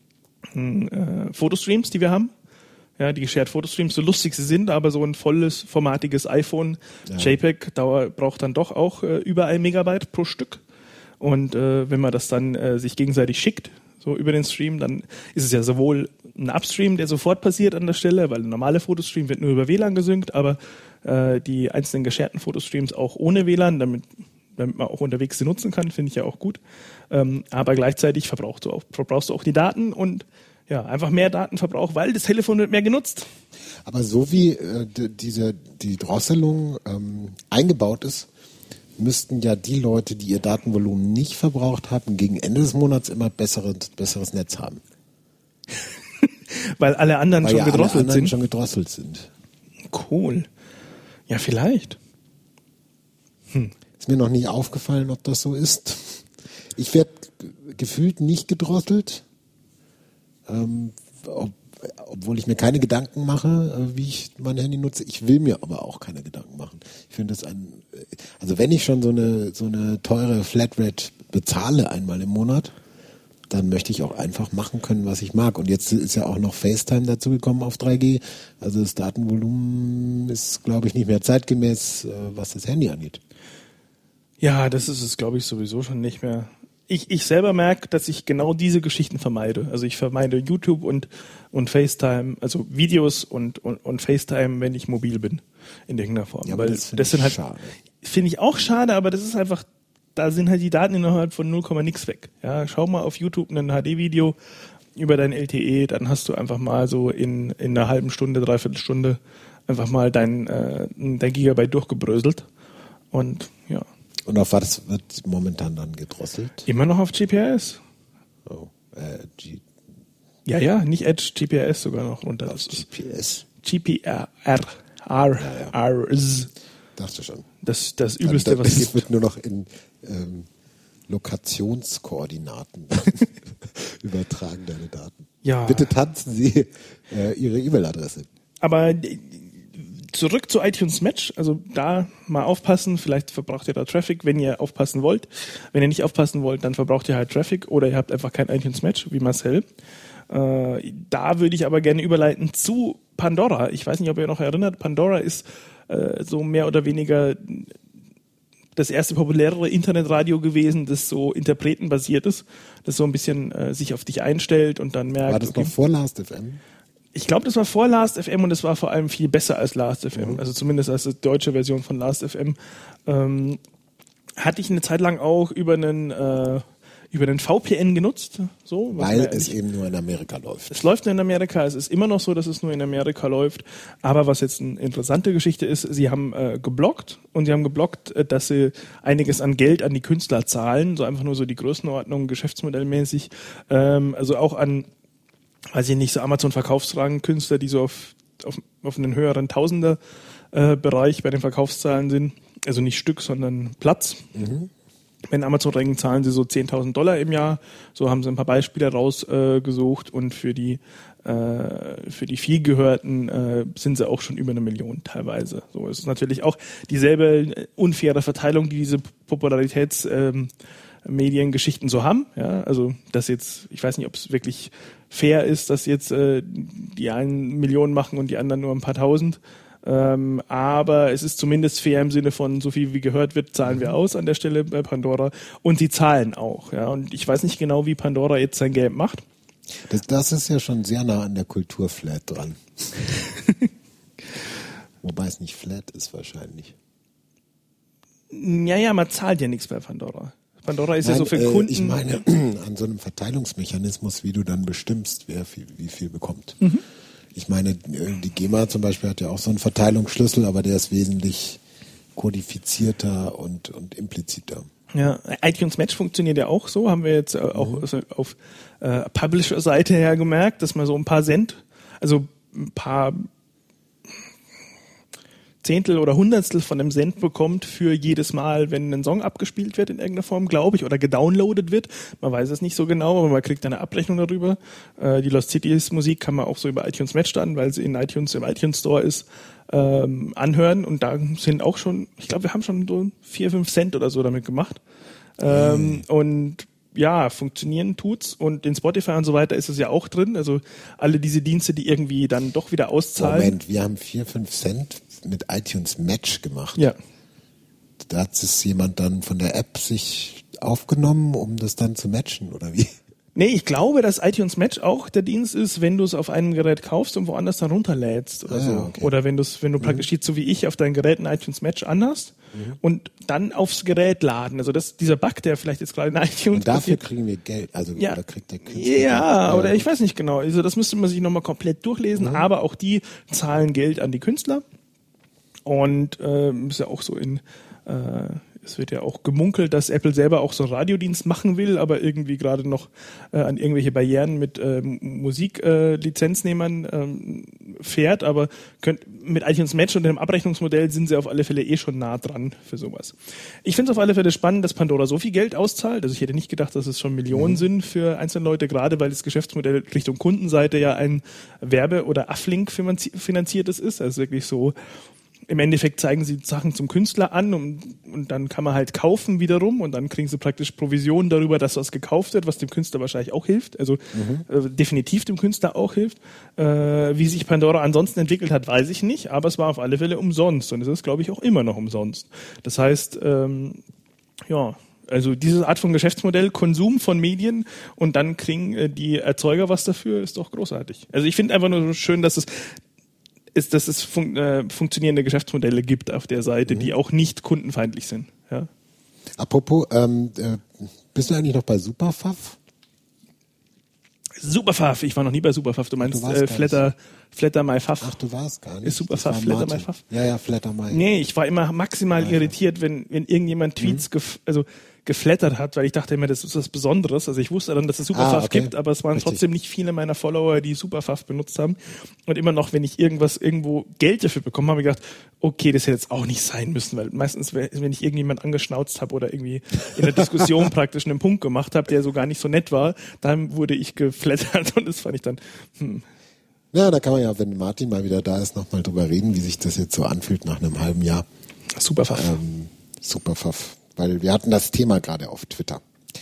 äh, Fotostreams, die wir haben. Ja, die Shared Fotostreams, so lustig sie sind, aber so ein volles, formatiges iPhone, ja. JPEG, Dauer braucht dann doch auch äh, über ein Megabyte pro Stück. Und äh, wenn man das dann äh, sich gegenseitig schickt, so über den Stream, dann ist es ja sowohl ein Upstream, der sofort passiert an der Stelle, weil ein normaler Fotostream wird nur über W L A N gesynkt, aber äh, die einzelnen gesharten Fotostreams auch ohne W L A N, damit, damit man auch unterwegs sie nutzen kann, finde ich ja auch gut. Ähm, aber gleichzeitig verbrauchst du auch, verbrauchst du auch die Daten und ja, einfach mehr Datenverbrauch, weil das Telefon wird mehr genutzt. Aber so wie äh, d- diese, die Drosselung ähm, eingebaut ist, müssten ja die Leute, die ihr Datenvolumen nicht verbraucht haben, gegen Ende des Monats immer besseres, besseres Netz haben. Weil alle anderen Weil schon ja gedrosselt alle anderen sind. schon gedrosselt sind. Cool. Ja, vielleicht. Hm. Ist mir noch nie aufgefallen, ob das so ist. Ich werde gefühlt nicht gedrosselt. Ähm, ob, obwohl ich mir keine Gedanken mache, wie ich mein Handy nutze, ich will mir aber auch keine Gedanken machen. Ich finde es ein, also wenn ich schon so eine so eine teure Flatrate bezahle einmal im Monat, dann möchte ich auch einfach machen können, was ich mag. Und jetzt ist ja auch noch FaceTime dazu gekommen auf drei G. Also das Datenvolumen ist, glaube ich, nicht mehr zeitgemäß, was das Handy angeht. Ja, das ist es, glaube ich, sowieso schon nicht mehr. Ich, ich selber merke, dass ich genau diese Geschichten vermeide. Also ich vermeide YouTube und, und FaceTime, also Videos und, und, und FaceTime, wenn ich mobil bin, in irgendeiner Form. Ja, weil das, das sind halt, schade. Finde ich auch schade, aber das ist einfach, da sind halt die Daten innerhalb von null Komma nix weg. Ja, schau mal auf YouTube ein H D-Video über dein L T E, dann hast du einfach mal so in, in einer halben Stunde, dreiviertel Stunde einfach mal dein, äh, dein Gigabyte durchgebröselt. Und ja. Und auf was wird momentan dann gedrosselt? Immer noch auf G P R S. Oh, äh, G- Ja, ja, nicht Edge, G P R S sogar noch runter. auf G P S. G P R, R, R, Ja, ja. R, S. Dachte schon. Das, das Übelste, Also, was es das gibt. wird nur noch in ähm, Lokationskoordinaten übertragen, deine Daten. Ja. Bitte tanzen Sie äh, Ihre E-Mail-Adresse. Aber äh, zurück zu iTunes Match, also da mal aufpassen, vielleicht verbraucht ihr da Traffic, wenn ihr aufpassen wollt. Wenn ihr nicht aufpassen wollt, dann verbraucht ihr halt Traffic oder ihr habt einfach kein iTunes Match, wie Marcel. Äh, da würde ich aber gerne überleiten zu Pandora. Ich weiß nicht, ob ihr noch erinnert, Pandora ist äh, so mehr oder weniger das erste populärere Internetradio gewesen, das so interpretenbasiert ist, das so ein bisschen äh, sich auf dich einstellt und dann merkt... War das okay, noch vor Last F M? Ich glaube, das war vor Last F M und es war vor allem viel besser als Last F M. Mhm. Also zumindest als die deutsche Version von Last F M. Ähm, hatte ich eine Zeit lang auch über einen, äh, über einen V P N genutzt. So, was Weil mir es eigentlich- eben nur in Amerika läuft. es läuft nur in Amerika, es ist immer noch so, dass es nur in Amerika läuft. Aber was jetzt eine interessante Geschichte ist, sie haben äh, geblockt und sie haben geblockt, äh, dass sie einiges an Geld an die Künstler zahlen. So einfach nur so die Größenordnung, geschäftsmodellmäßig. Ähm, also auch an, weiß ich nicht, so Amazon-Verkaufswagen-Künstler, die so auf, auf, auf einen höheren Tausender-Bereich bei den Verkaufszahlen sind. Also nicht Stück, sondern Platz. Mhm. Bei den Amazon-Rängen zahlen sie so zehntausend Dollar im Jahr. So haben sie ein paar Beispiele rausgesucht. Äh, und für die, äh, für die vielgehörten äh, sind sie auch schon über eine Million teilweise. So, es ist natürlich auch dieselbe unfaire Verteilung, die diese Popularitäts- ähm, Mediengeschichten so haben. Ja, also das jetzt, ich weiß nicht, ob es wirklich fair ist, dass jetzt äh, die einen Millionen machen und die anderen nur ein paar tausend. Ähm, aber es ist zumindest fair im Sinne von, so viel wie gehört wird, zahlen wir aus an der Stelle bei Pandora. Und sie zahlen auch. Ja, und ich weiß nicht genau, wie Pandora jetzt sein Geld macht. Das, das ist ja schon sehr nah an der Kultur Flat dran. Wobei es nicht Flat ist wahrscheinlich. Ja, ja, man zahlt ja nichts bei Pandora. Pandora ist Nein, ja so für äh, Kunden. Ich meine, an so einem Verteilungsmechanismus, wie du dann bestimmst, wer viel, wie viel bekommt. Mhm. Ich meine, die GEMA zum Beispiel hat ja auch so einen Verteilungsschlüssel, aber der ist wesentlich kodifizierter und, und impliziter. Ja, iTunes Match funktioniert ja auch so, haben wir jetzt äh, auch Mhm. also auf äh, Publisher-Seite her gemerkt, dass man so ein paar Cent, also ein paar Zehntel oder Hundertstel von einem Cent bekommt für jedes Mal, wenn ein Song abgespielt wird in irgendeiner Form, glaube ich, oder gedownloadet wird. Man weiß es nicht so genau, aber man kriegt eine Abrechnung darüber. Äh, die Lost Cities Musik kann man auch so über iTunes Match dann, weil sie in iTunes im iTunes Store ist, ähm, anhören. Und da sind auch schon, ich glaube, wir haben schon so vier, fünf Cent oder so damit gemacht. Ähm, Mhm. Und ja, funktionieren tut's. Und in Spotify und so weiter ist es ja auch drin. Also alle diese Dienste, die irgendwie dann doch wieder auszahlen. Moment, wir haben vier, fünf Cent mit iTunes Match gemacht. Ja. Da hat es jemand dann von der App sich aufgenommen, um das dann zu matchen, oder wie? Nee, ich glaube, dass iTunes Match auch der Dienst ist, wenn du es auf einem Gerät kaufst und woanders dann runterlädst oder Ah, so. okay. Oder wenn du es, wenn du praktisch jetzt so wie ich auf dein Gerät ein iTunes Match anhast und dann aufs Gerät laden. Also das, dieser Bug, der vielleicht jetzt gerade in iTunes Und dafür passiert. kriegen wir Geld, also Ja. oder kriegt der Künstler Ja, Geld? oder ich weiß nicht genau. Also das müsste man sich nochmal komplett durchlesen, Mhm. aber auch die zahlen Geld an die Künstler. Und ähm, ist ja auch so in, äh, Es wird ja auch gemunkelt, dass Apple selber auch so einen Radiodienst machen will, aber irgendwie gerade noch äh, an irgendwelche Barrieren mit äh, Musiklizenznehmern äh, ähm, fährt. Aber könnt, mit iTunes Match und dem Abrechnungsmodell sind sie auf alle Fälle eh schon nah dran für sowas. Ich finde es auf alle Fälle spannend, dass Pandora so viel Geld auszahlt. Also ich hätte nicht gedacht, dass es schon Millionen mhm. sind für einzelne Leute, gerade weil das Geschäftsmodell Richtung Kundenseite ja ein Werbe- oder Afflink finanziertes ist. Also wirklich so, im Endeffekt zeigen sie Sachen zum Künstler an und, und dann kann man halt kaufen wiederum und dann kriegen sie praktisch Provisionen darüber, dass was gekauft wird, was dem Künstler wahrscheinlich auch hilft, also mhm. äh, definitiv dem Künstler auch hilft. Äh, wie sich Pandora ansonsten entwickelt hat, weiß ich nicht, aber es war auf alle Fälle umsonst und es ist, glaube ich, auch immer noch umsonst. Das heißt, ähm, ja, also diese Art von Geschäftsmodell, Konsum von Medien und dann kriegen äh, die Erzeuger was dafür, ist doch großartig. Also ich finde einfach nur so schön, dass es ist, dass es fun- äh, funktionierende Geschäftsmodelle gibt auf der Seite, mhm. die auch nicht kundenfeindlich sind. Ja. Apropos, ähm, äh, bist du eigentlich noch bei Superfaff? Superfaff, ich war noch nie bei Superfaff. Du meinst du äh, Flatter, Flatter My Faff. Ach, du warst gar nicht. Ist Superfaff Flatter My Faff? Ja, ja, Flatter My. Nee, ich war immer maximal ja, irritiert, wenn, wenn irgendjemand Tweets mhm. gef- also geflattert hat, weil ich dachte immer, das ist was Besonderes. Also ich wusste dann, dass es Superfaff ah, okay. gibt, aber es waren Richtig. trotzdem nicht viele meiner Follower, die Superfaff benutzt haben. Und immer noch, wenn ich irgendwas irgendwo Geld dafür bekommen habe, habe ich gedacht, okay, das hätte jetzt auch nicht sein müssen, weil meistens, wenn ich irgendjemand angeschnauzt habe oder irgendwie in der Diskussion praktisch einen Punkt gemacht habe, der so gar nicht so nett war, dann wurde ich geflattert und das fand ich dann, hm. Ja, da kann man ja, wenn Martin mal wieder da ist, nochmal drüber reden, wie sich das jetzt so anfühlt nach einem halben Jahr. Superfaff. Ähm, Superfaff. Weil wir hatten das Thema gerade auf Twitter.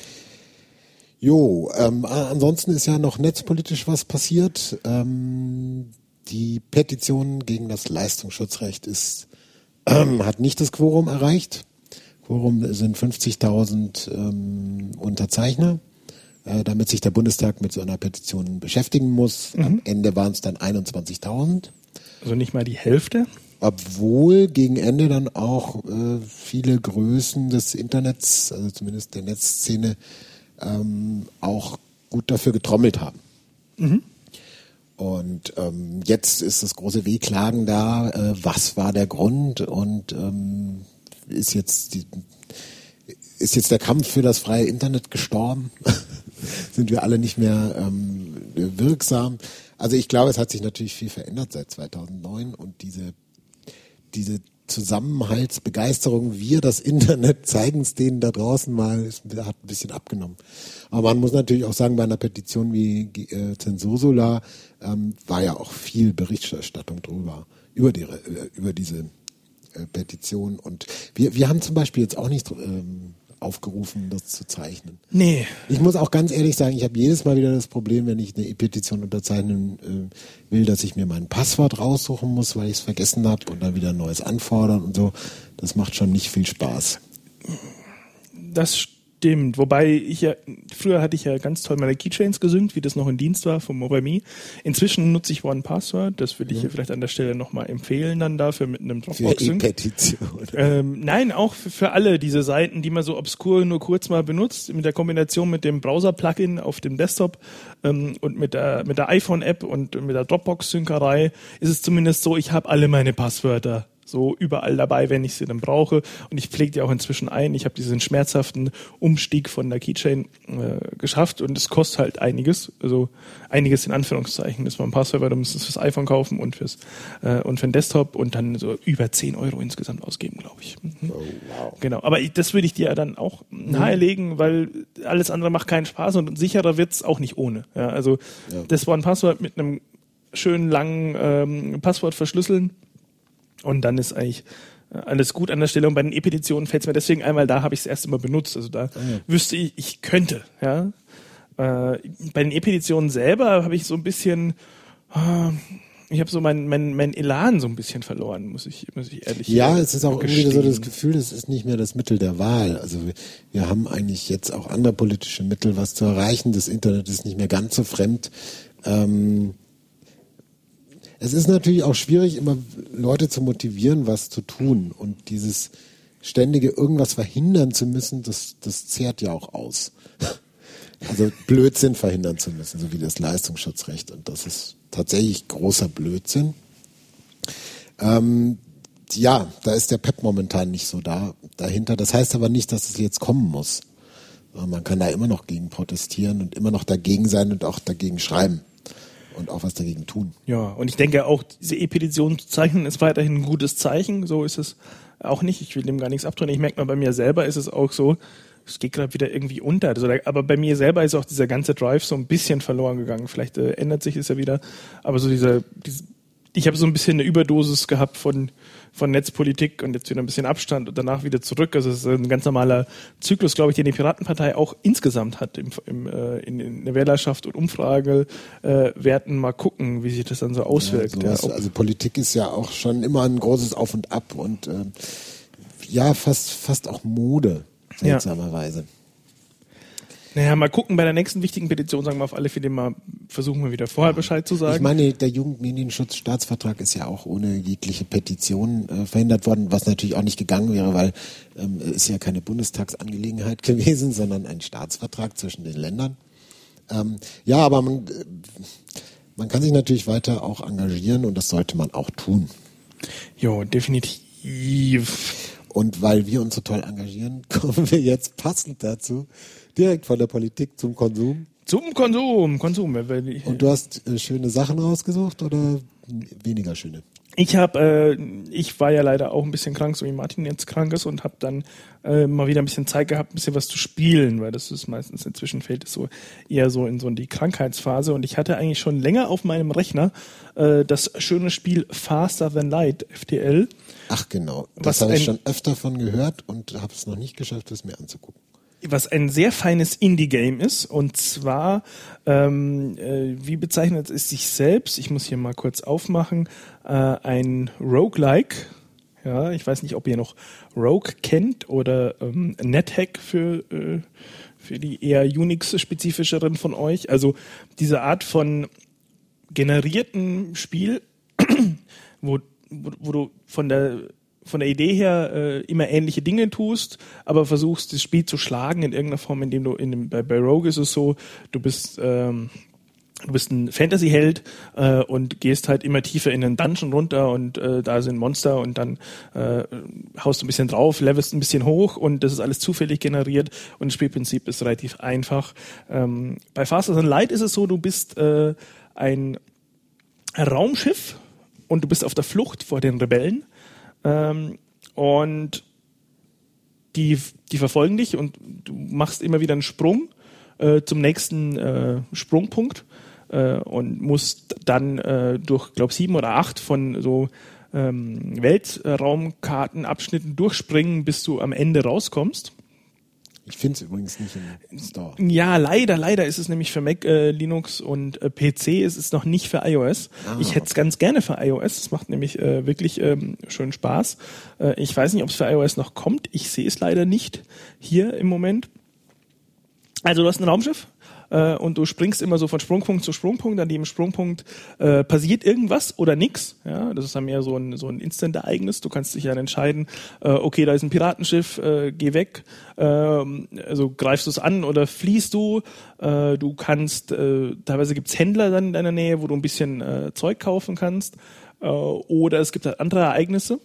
Jo, ähm, ansonsten ist ja noch netzpolitisch was passiert. Ähm, die Petition gegen das Leistungsschutzrecht ist, ähm, hat nicht das Quorum erreicht. Quorum sind fünfzigtausend ähm, Unterzeichner, äh, damit sich der Bundestag mit so einer Petition beschäftigen muss. Mhm. Am Ende waren es dann einundzwanzigtausend. Also nicht mal die Hälfte? Obwohl gegen Ende dann auch äh, viele Größen des Internets, also zumindest der Netzszene, ähm, auch gut dafür getrommelt haben. Mhm. Und ähm, jetzt ist das große Wehklagen da, äh, was war der Grund und ähm, ist jetzt die, ist jetzt der Kampf für das freie Internet gestorben? Sind wir alle nicht mehr ähm, wirksam? Also ich glaube, es hat sich natürlich viel verändert seit zweitausendneun und diese diese Zusammenhaltsbegeisterung, wir das Internet zeigen es denen da draußen mal, ist, hat ein bisschen abgenommen. Aber man muss natürlich auch sagen, bei einer Petition wie äh, Zensursolar ähm, war ja auch viel Berichterstattung drüber, über, die, äh, über diese äh, Petition. Und wir, wir haben zum Beispiel jetzt auch nicht ähm, aufgerufen, das zu zeichnen. Nee. Ich muss auch ganz ehrlich sagen, ich habe jedes Mal wieder das Problem, wenn ich eine E-Petition unterzeichnen äh, will, dass ich mir mein Passwort raussuchen muss, weil ich es vergessen habe und dann wieder ein neues anfordern und so. Das macht schon nicht viel Spaß. Das stimmt. Wobei ich ja, früher hatte ich ja ganz toll meine Keychains gesynkt, wie das noch in Dienst war von MobileMe. Inzwischen nutze ich OnePassword. Das will ich hier ja. vielleicht an der Stelle nochmal empfehlen dann dafür mit einem Dropbox-Sync. Für E-Petition. Ähm, nein, auch für, für alle diese Seiten, die man so obskur nur kurz mal benutzt, mit der Kombination mit dem Browser-Plugin auf dem Desktop ähm, und mit der, mit der iPhone-App und mit der Dropbox-Synkerei ist es zumindest so, ich habe alle meine Passwörter so überall dabei, wenn ich sie dann brauche. Und ich pflege die auch inzwischen ein. Ich habe diesen schmerzhaften Umstieg von der Keychain äh, geschafft und es kostet halt einiges. Also einiges in Anführungszeichen. Das war ein Passwort, du musst es fürs iPhone kaufen und fürs äh, und für den Desktop und dann so über zehn Euro insgesamt ausgeben, glaube ich. Mhm. Oh, wow. Genau. Aber ich, das würde ich dir dann auch nahelegen, weil alles andere macht keinen Spaß und sicherer wird's auch nicht ohne. Ja, also ja. Das war ein Passwort mit einem schönen langen ähm, Passwort verschlüsseln. Und dann ist eigentlich alles gut an der Stelle. Und bei den E-Petitionen fällt es mir deswegen ein, weil da habe ich es erst immer benutzt. Also da oh ja. wüsste ich, ich könnte. Ja. Äh, bei den E-Petitionen selber habe ich so ein bisschen, äh, ich habe so mein, mein, mein Elan so ein bisschen verloren, muss ich, muss ich ehrlich sagen. Ja, es ist auch gestehen. irgendwie so das Gefühl, es ist nicht mehr das Mittel der Wahl. Also wir, wir haben eigentlich jetzt auch andere politische Mittel, was zu erreichen. Das Internet ist nicht mehr ganz so fremd. Ähm, Es ist natürlich auch schwierig, immer Leute zu motivieren, was zu tun. Und dieses ständige irgendwas verhindern zu müssen, das, das zehrt ja auch aus. Also Blödsinn verhindern zu müssen, so wie das Leistungsschutzrecht. Und das ist tatsächlich großer Blödsinn. Ähm, ja, da ist der Pep momentan nicht so da dahinter. Das heißt aber nicht, dass es jetzt kommen muss. Man kann da immer noch gegen protestieren und immer noch dagegen sein und auch dagegen schreiben und auch was dagegen tun. Ja, und ich denke auch, diese E-Petition zu zeichnen ist weiterhin ein gutes Zeichen. So ist es auch nicht. Ich will dem gar nichts abtun. Ich merke mal, bei mir selber ist es auch so, es geht gerade wieder irgendwie unter. Also, aber bei mir selber ist auch dieser ganze Drive so ein bisschen verloren gegangen. Vielleicht äh, ändert sich es ja wieder. Aber so dieser, diese, ich habe so ein bisschen eine Überdosis gehabt von von Netzpolitik und jetzt wieder ein bisschen Abstand und danach wieder zurück. Also es ist ein ganz normaler Zyklus, glaube ich, den die Piratenpartei auch insgesamt hat im, im, äh, in, in der Wählerschaft und Umfragewerten. Äh, mal gucken, wie sich das dann so auswirkt. Ja, sowas, ja, also Politik ist ja auch schon immer ein großes Auf und Ab und äh, ja, fast fast auch Mode, seltsamerweise. Ja. Naja, mal gucken, bei der nächsten wichtigen Petition sagen wir auf alle Fälle mal, versuchen wir wieder vorher Bescheid zu sagen. Ich meine, der Jugendmedienschutzstaatsvertrag ist ja auch ohne jegliche Petition äh, verhindert worden, was natürlich auch nicht gegangen wäre, weil ähm, es ist ja keine Bundestagsangelegenheit gewesen, sondern ein Staatsvertrag zwischen den Ländern. Ähm, ja, aber man, äh, man kann sich natürlich weiter auch engagieren und das sollte man auch tun. Jo, definitiv. Und weil wir uns so toll engagieren, kommen wir jetzt passend dazu direkt von der Politik zum Konsum. Zum Konsum, Konsum. Und du hast äh, schöne Sachen rausgesucht oder weniger schöne? Ich habe, äh, ich war ja leider auch ein bisschen krank, so wie Martin jetzt krank ist und habe dann äh, mal wieder ein bisschen Zeit gehabt, ein bisschen was zu spielen, weil das ist meistens inzwischen fällt es so eher so in so in die Krankheitsphase und ich hatte eigentlich schon länger auf meinem Rechner äh, das schöne Spiel Faster Than Light, F T L. Ach genau, das habe ich schon öfter von gehört und habe es noch nicht geschafft, es mir anzugucken. Was ein sehr feines Indie-Game ist und zwar, ähm, äh, wie bezeichnet es sich selbst, ich muss hier mal kurz aufmachen, äh, ein Roguelike, ja, ich weiß nicht, ob ihr noch Rogue kennt oder ähm, NetHack für, äh, für die eher Unix-spezifischeren von euch, also diese Art von generierten Spiel, wo, wo, wo du von der von der Idee her äh, immer ähnliche Dinge tust, aber versuchst, das Spiel zu schlagen in irgendeiner Form, indem du in dem, bei, bei Rogue ist es so, du bist ähm, du bist ein Fantasy-Held äh, und gehst halt immer tiefer in einen Dungeon runter und äh, da sind Monster und dann äh, haust du ein bisschen drauf, levelst ein bisschen hoch und das ist alles zufällig generiert und das Spielprinzip ist relativ einfach. Ähm, bei Faster Than Light ist es so, du bist äh, ein Raumschiff und du bist auf der Flucht vor den Rebellen. Ähm, und die, die verfolgen dich und du machst immer wieder einen Sprung äh, zum nächsten äh, Sprungpunkt äh, und musst dann äh, durch, glaube sieben oder acht von so ähm, Weltraumkartenabschnitten durchspringen, bis du am Ende rauskommst. Ich finde es übrigens nicht im Store. Ja, leider, leider ist es nämlich für Mac, äh, Linux und äh, P C, es ist noch nicht für iOS. Ah, ich hätte es okay. ganz gerne für iOS, es macht nämlich äh, wirklich ähm, schön Spaß. Äh, ich weiß nicht, ob es für iOS noch kommt, ich sehe es leider nicht hier im Moment. Also du hast ein Raumschiff äh, und du springst immer so von Sprungpunkt zu Sprungpunkt, an dem Sprungpunkt äh, passiert irgendwas oder nix. Ja, das ist dann mehr so ein, so ein Instant-Ereignis. Du kannst dich dann entscheiden, äh, okay, da ist ein Piratenschiff, äh, geh weg. Äh, also greifst du es an oder fliehst du. Äh, du kannst, äh, teilweise gibt's Händler dann in deiner Nähe, wo du ein bisschen äh, Zeug kaufen kannst. Äh, oder es gibt halt andere Ereignisse.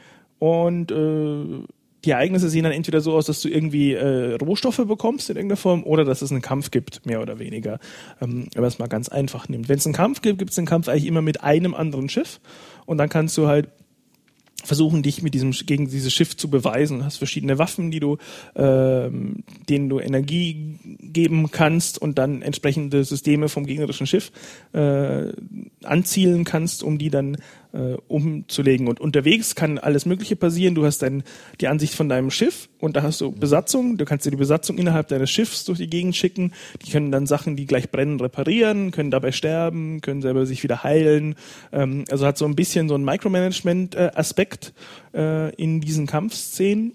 Und äh, die Ereignisse sehen dann entweder so aus, dass du irgendwie äh, Rohstoffe bekommst in irgendeiner Form oder dass es einen Kampf gibt, mehr oder weniger. Ähm, wenn man es mal ganz einfach nimmt. Wenn es einen Kampf gibt, gibt es einen Kampf eigentlich immer mit einem anderen Schiff und dann kannst du halt versuchen, dich mit diesem gegen dieses Schiff zu beweisen. Du hast verschiedene Waffen, die du, ähm, denen du Energie geben kannst und dann entsprechende Systeme vom gegnerischen Schiff äh, anzielen kannst, um die dann äh, umzulegen. Und unterwegs kann alles Mögliche passieren. Du hast dann die Ansicht von deinem Schiff und da hast du Besatzung. Du kannst dir die Besatzung innerhalb deines Schiffs durch die Gegend schicken. Die können dann Sachen, die gleich brennen, reparieren, können dabei sterben, können selber sich wieder heilen. Ähm, also hat so ein bisschen so ein Micromanagement-Aspekt äh, in diesen Kampfszenen.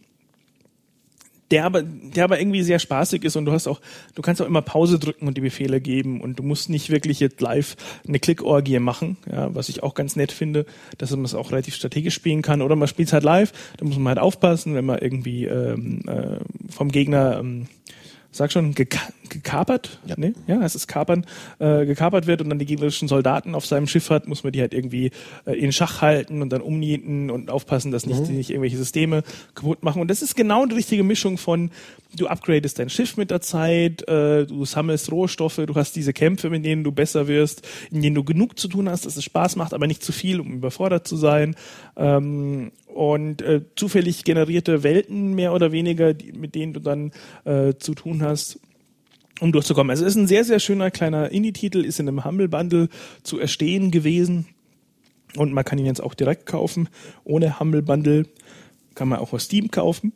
Der aber, der aber irgendwie sehr spaßig ist und du hast auch, du kannst auch immer Pause drücken und die Befehle geben und du musst nicht wirklich jetzt live eine Klickorgie machen, ja, was ich auch ganz nett finde, dass man es auch relativ strategisch spielen kann oder man spielt es halt live, da muss man halt aufpassen, wenn man irgendwie ähm, äh, vom Gegner ähm, sag schon, geka- gekapert, Ja. nee? Ja, es ist kapern, äh, gekapert wird und dann die gegnerischen Soldaten auf seinem Schiff hat, muss man die halt irgendwie äh, in Schach halten und dann umnieten und aufpassen, dass nicht, Mhm. nicht irgendwelche Systeme kaputt machen. Und das ist genau die richtige Mischung von, du upgradest dein Schiff mit der Zeit, äh, du sammelst Rohstoffe, du hast diese Kämpfe, mit denen du besser wirst, in denen du genug zu tun hast, dass es Spaß macht, aber nicht zu viel, um überfordert zu sein. Ähm, und äh, zufällig generierte Welten mehr oder weniger, die, mit denen du dann äh, zu tun hast, um durchzukommen. Also es ist ein sehr, sehr schöner kleiner Indie-Titel, ist in einem Humble Bundle zu erstehen gewesen und man kann ihn jetzt auch direkt kaufen, ohne Humble Bundle, kann man auch auf Steam kaufen.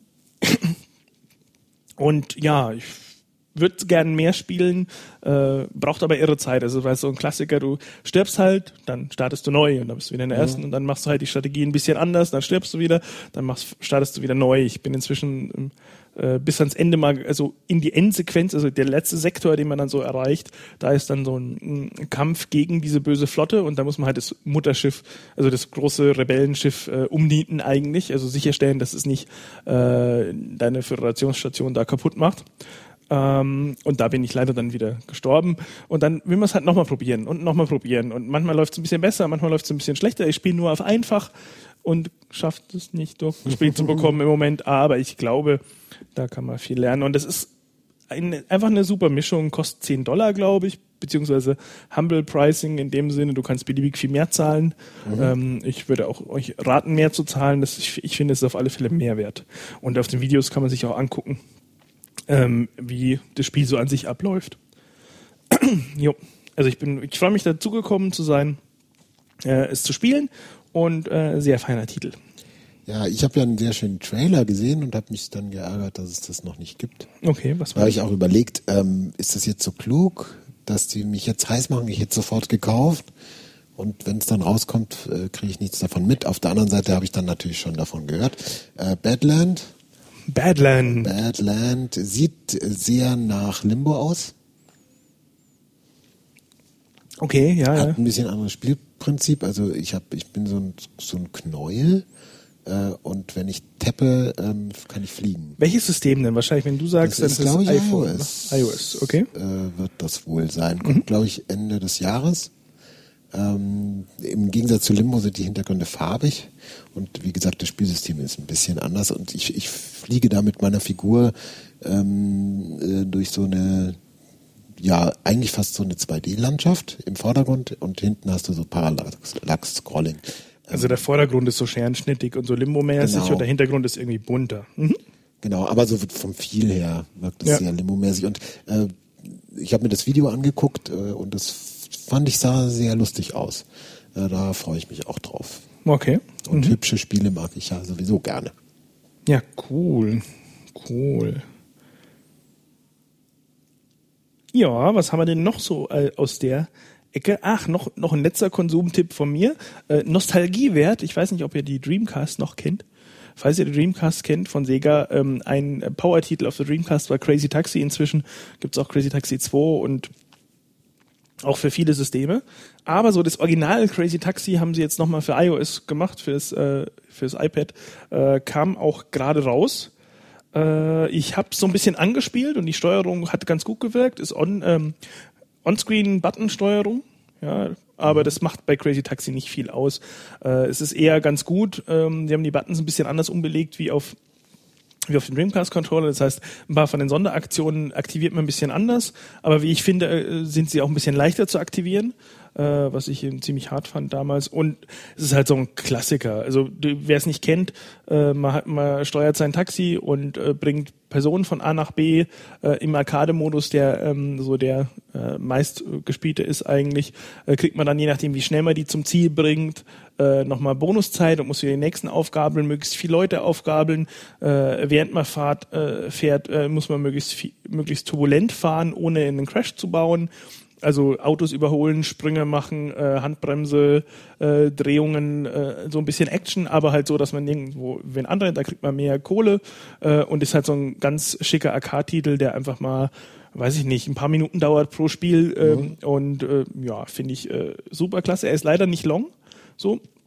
Und ja, ich würde gerne mehr spielen, äh, braucht aber irre Zeit. Also weil so ein Klassiker, du stirbst halt, dann startest du neu und dann bist du wieder in der ersten und dann machst du halt die Strategie ein bisschen anders, dann stirbst du wieder, dann machst, startest du wieder neu. Ich bin inzwischen äh, bis ans Ende mal, also in die Endsequenz, also der letzte Sektor, den man dann so erreicht, da ist dann so ein, ein Kampf gegen diese böse Flotte und da muss man halt das Mutterschiff, also das große Rebellenschiff äh, umnieten eigentlich, also sicherstellen, dass es nicht äh, deine Föderationsstation da kaputt macht. Ähm, und da bin ich leider dann wieder gestorben. Und dann will man es halt nochmal probieren und nochmal probieren. Und manchmal läuft es ein bisschen besser, manchmal läuft es ein bisschen schlechter. Ich spiele nur auf einfach und schafft es nicht durchgespielt zu bekommen im Moment. Aber ich glaube, da kann man viel lernen. Und das ist ein, einfach eine super Mischung. Kostet zehn Dollar, glaube ich, beziehungsweise Humble Pricing in dem Sinne, du kannst beliebig viel mehr zahlen. Mhm. Ähm, ich würde auch euch raten, mehr zu zahlen. Das, ich, ich finde, es ist auf alle Fälle mehr wert. Und auf den Videos kann man sich auch angucken, Ähm, wie das Spiel so an sich abläuft. jo. Also ich bin, ich freue mich dazugekommen zu sein, äh, es zu spielen und äh, sehr feiner Titel. Ja, ich habe ja einen sehr schönen Trailer gesehen und habe mich dann geärgert, dass es das noch nicht gibt. Okay, was Da war habe das? ich auch überlegt, ähm, ist das jetzt so klug, dass die mich jetzt heiß machen? Ich hätte sofort gekauft und wenn es dann rauskommt, äh, kriege ich nichts davon mit. Auf der anderen Seite habe ich dann natürlich schon davon gehört. Äh, Badland. Badland. Badland sieht sehr nach Limbo aus. Okay, ja, Hat ja. ein bisschen anderes Spielprinzip. Also ich habe, ich bin so ein, so ein Knäuel äh, und wenn ich tappe, ähm, kann ich fliegen. Welches System denn? Wahrscheinlich, wenn du sagst, Das ist, dann ist glaube es ich, iPhone. iOS. Ne? iOS, okay. Äh, wird das wohl sein. Kommt, Mhm. glaube ich, Ende des Jahres. Ähm, Im Gegensatz zu Limbo sind die Hintergründe farbig und wie gesagt, das Spielsystem ist ein bisschen anders und ich, ich fliege da mit meiner Figur ähm, äh, durch so eine, ja, eigentlich fast so eine zwei D-Landschaft im Vordergrund und hinten hast du so Parallax-Scrolling. Also der Vordergrund ist so scherenschnittig und so Limbo-mäßig Genau. und der Hintergrund ist irgendwie bunter. Mhm. Genau, aber so vom Feel her wirkt es Ja. sehr Limbo-mäßig und äh, ich habe mir das Video angeguckt äh, und das fand ich sah sehr lustig aus. Äh, da freue ich mich auch drauf. Okay. Und Mhm. hübsche Spiele mag ich ja sowieso gerne. Ja, cool. Cool. Ja, was haben wir denn noch so äh, aus der Ecke? Ach, noch, noch ein letzter Konsumtipp von mir. Äh, Nostalgiewert. Ich weiß nicht, ob ihr die Dreamcast noch kennt. Falls ihr die Dreamcast kennt von Sega, ähm, ein Power-Titel auf der Dreamcast war Crazy Taxi. Inzwischen gibt's auch Crazy Taxi zwei und auch für viele Systeme. Aber so das Original Crazy Taxi haben sie jetzt nochmal für iOS gemacht, fürs, äh, fürs iPad. Äh, kam auch gerade raus. Äh, ich habe so ein bisschen angespielt und die Steuerung hat ganz gut gewirkt. Ist on, ähm, On-Screen-Button-Steuerung. Ja, aber das macht bei Crazy Taxi nicht viel aus. Äh, es ist eher ganz gut. Ähm, die haben die Buttons ein bisschen anders umbelegt wie auf wie auf dem Dreamcast-Controller. Das heißt, ein paar von den Sonderaktionen aktiviert man ein bisschen anders. Aber wie ich finde, sind sie auch ein bisschen leichter zu aktivieren, äh, was ich ziemlich hart fand damals. Und es ist halt so ein Klassiker. Also wer es nicht kennt, äh, man, hat, man steuert sein Taxi und äh, bringt Personen von A nach B äh, im Arcade-Modus, der ähm, so der äh, meist gespielte ist eigentlich, äh, kriegt man dann, je nachdem wie schnell man die zum Ziel bringt, äh, nochmal Bonuszeit und muss wieder die nächsten aufgabeln, möglichst viele Leute aufgabeln. Äh, während man fahrt, äh, fährt, äh, muss man möglichst, viel, möglichst turbulent fahren, ohne in einen Crash zu bauen. Also Autos überholen, Sprünge machen, äh, Handbremse, äh, Drehungen, äh, so ein bisschen Action, aber halt so, dass man irgendwo, wenn andere, da kriegt man mehr Kohle äh, und ist halt so ein ganz schicker Arcade-Titel, der einfach mal, weiß ich nicht, ein paar Minuten dauert pro Spiel ähm, mhm. und äh, ja, finde ich äh, super klasse. Er ist leider nicht long, so.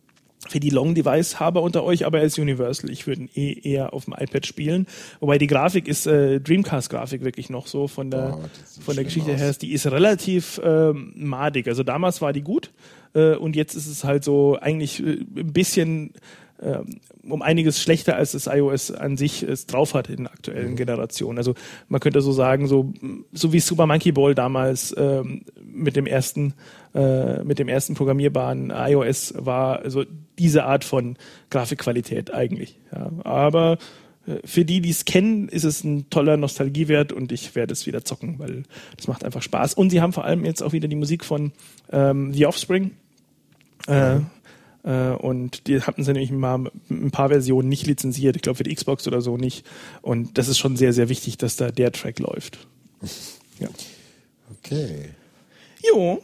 für die Long-Device-Haber unter euch, aber er ist Universal. Ich würde ihn eh eher auf dem iPad spielen. Wobei die Grafik ist äh, Dreamcast-Grafik wirklich noch so von der, oh, von der Geschichte aus. her. Die ist relativ ähm, madig. Also damals war die gut äh, und jetzt ist es halt so eigentlich äh, ein bisschen äh, um einiges schlechter, als das iOS an sich es drauf hat in der aktuellen mhm. Generation. Also man könnte so sagen, so, so wie Super Monkey Ball damals ähm, mit dem ersten äh, mit dem ersten programmierbaren iOS war, also diese Art von Grafikqualität eigentlich. Ja. Aber äh, für die, die es kennen, ist es ein toller Nostalgiewert und ich werde es wieder zocken, weil das macht einfach Spaß. Und sie haben vor allem jetzt auch wieder die Musik von ähm, The Offspring. Äh, mhm. äh, und die hatten sie nämlich mal ein paar Versionen nicht lizenziert. Ich glaube für die Xbox oder so nicht. Und das ist schon sehr, sehr wichtig, dass da der Track läuft. Ja. Okay. Jo.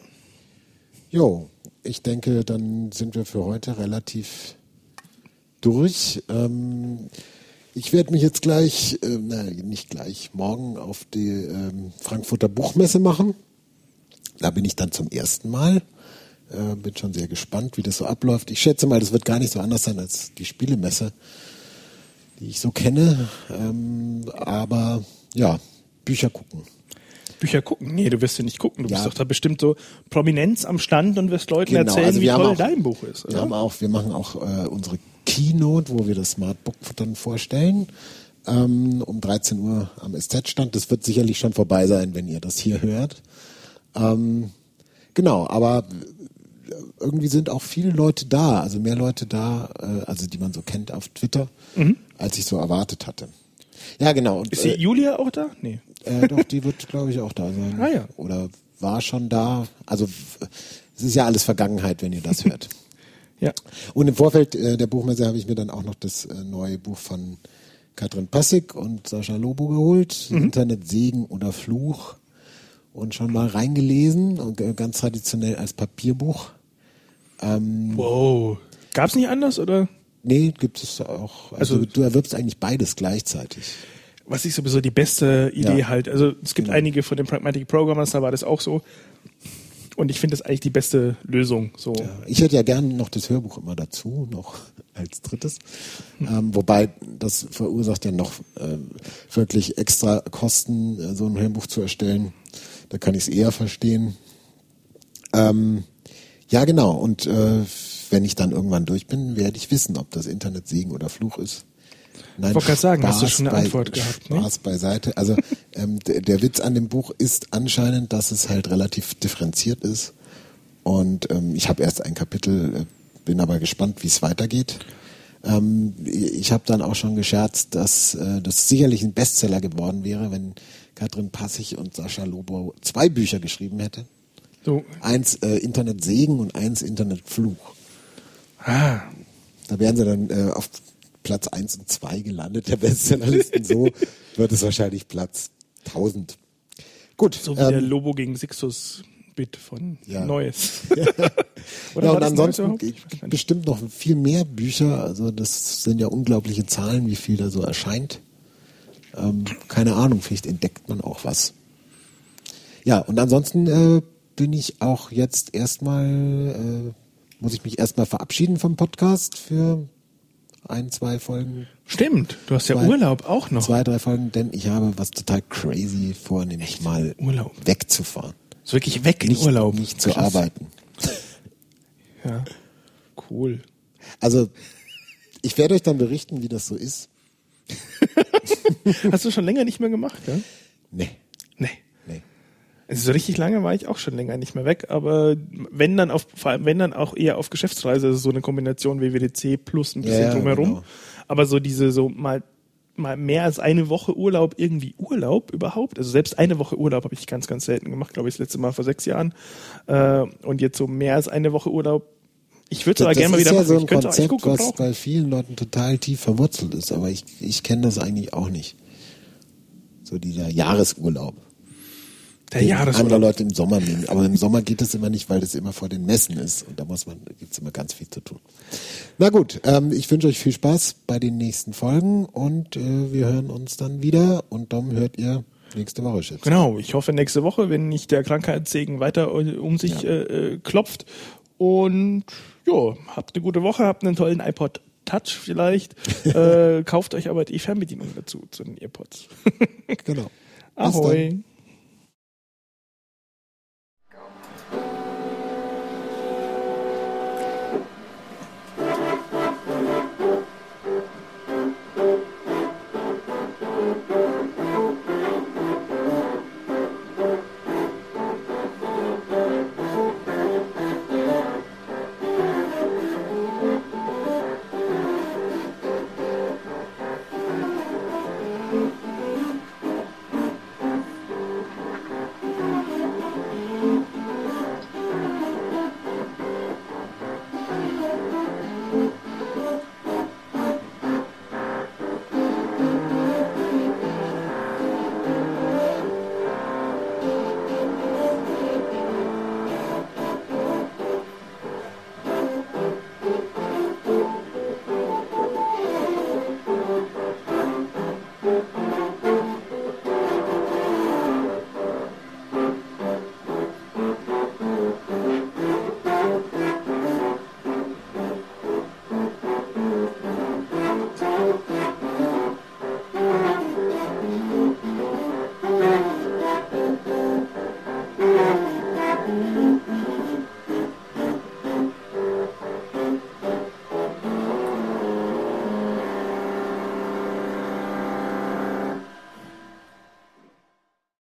Jo, ich denke, dann sind wir für heute relativ durch. Ähm, ich werde mich jetzt gleich, äh, nein, nicht gleich, morgen auf die ähm, Frankfurter Buchmesse machen. Da bin ich dann zum ersten Mal. Äh, bin schon sehr gespannt, wie das so abläuft. Ich schätze mal, das wird gar nicht so anders sein als die Spielemesse, die ich so kenne. Ähm, aber ja, Bücher gucken. Bücher gucken? Nee, du wirst ja nicht gucken. Du ja. bist doch da bestimmt so Prominenz am Stand und wirst Leuten genau. erzählen, also wie toll auch, dein Buch ist. Oder? Wir, haben auch, wir machen auch äh, unsere Keynote, wo wir das Smart Book dann vorstellen, ähm, um dreizehn Uhr am S Z-Stand. Das wird sicherlich schon vorbei sein, wenn ihr das hier hört. Ähm, genau, aber irgendwie sind auch viele Leute da, also mehr Leute da, äh, also die man so kennt auf Twitter, mhm. als ich so erwartet hatte. Ja, genau. Und, ist die äh, Julia auch da? Nee. Äh, doch, die wird, glaube ich, auch da sein. Ah, ja. Oder war schon da. Also es ist ja alles Vergangenheit, wenn ihr das hört. Ja. Und im Vorfeld äh, der Buchmesse habe ich mir dann auch noch das äh, neue Buch von Katrin Passig und Sascha Lobo geholt. Mhm. Internet Segen oder Fluch. Und schon mal reingelesen. Und äh, ganz traditionell als Papierbuch. Ähm, wow. Gab's nicht anders, oder? Nee, gibt es auch. Also, also du erwirbst eigentlich beides gleichzeitig. Was ich sowieso die beste Idee ja. halt. Also es gibt genau. einige von den Pragmatic Programmers, da war das auch so. Und ich finde das eigentlich die beste Lösung. So. Ja, ich hätte ja gerne noch das Hörbuch immer dazu, noch als drittes. Hm. Ähm, wobei das verursacht ja noch äh, wirklich extra Kosten, äh, so ein Hörbuch zu erstellen. Da kann ich es eher verstehen. Ähm, ja, genau. Und äh, wenn ich dann irgendwann durch bin, werde ich wissen, ob das Internet Segen oder Fluch ist. Nein, ich wollte gerade sagen, Spaß hast du schon eine bei, Antwort gehabt? Spaß ne? beiseite. Also ähm, der, der Witz an dem Buch ist anscheinend, dass es halt relativ differenziert ist. Und ähm, ich habe erst ein Kapitel, äh, bin aber gespannt, wie es weitergeht. Ähm, ich habe dann auch schon gescherzt, dass äh, das sicherlich ein Bestseller geworden wäre, wenn Katrin Passig und Sascha Lobo zwei Bücher geschrieben hätte. So. Eins äh, Internet Segen und eins Internet Fluch. Ah. Da wären sie dann äh, auf Platz eins und zwei gelandet, der Bestsellerlisten. So wird es wahrscheinlich Platz tausend. Gut. So wie ähm, der Lobo gegen Sixtus-Bit von ja. Neues. Oder ja, und ansonsten gibt es bestimmt noch viel mehr Bücher. Also das sind ja unglaubliche Zahlen, wie viel da so erscheint. Ähm, keine Ahnung, vielleicht entdeckt man auch was. Ja, und ansonsten äh, bin ich auch jetzt erstmal, äh, muss ich mich erstmal verabschieden vom Podcast für ein, zwei Folgen. Stimmt, du hast ja zwei, Urlaub auch noch. Zwei, drei Folgen, denn ich habe was total crazy vor, nämlich Echt? mal Urlaub. wegzufahren. So wirklich weg in nicht, Urlaub. Nicht zu arbeiten. Ja, cool. Also, ich werde euch dann berichten, wie das so ist. Hast du schon länger nicht mehr gemacht, ja? Nee. Nee. Nee. Also so richtig lange war ich auch schon länger nicht mehr weg, aber wenn dann auf, vor allem wenn dann auch eher auf Geschäftsreise, also so eine Kombination W W D C plus ein bisschen ja, drumherum. Genau. Aber so diese so mal mal mehr als eine Woche Urlaub, irgendwie Urlaub überhaupt. Also selbst eine Woche Urlaub habe ich ganz, ganz selten gemacht, glaube ich, das letzte Mal vor sechs Jahren. Äh, und jetzt so mehr als eine Woche Urlaub. Ich würde es aber gerne mal wieder machen. Das ist ja so ein ich Konzept, was gebrauchen. Bei vielen Leuten total tief verwurzelt ist, aber ich, ich kenne das eigentlich auch nicht. So dieser Jahresurlaub. Der Jahresurlaub. Andere Leute im Sommer nehmen. Aber im Sommer geht das immer nicht, weil das immer vor den Messen ist. Und da muss man, da gibt's immer ganz viel zu tun. Na gut, ähm, ich wünsche euch viel Spaß bei den nächsten Folgen und äh, wir hören uns dann wieder. Und Dom hört ihr nächste Woche, schätze. Genau, ich hoffe nächste Woche, wenn nicht der Krankheitssegen weiter um sich ja. äh, klopft. Und ja, habt eine gute Woche, habt einen tollen iPod Touch vielleicht. äh, kauft euch aber die Fernbedienung dazu, zu den AirPods. Genau. Ahoi.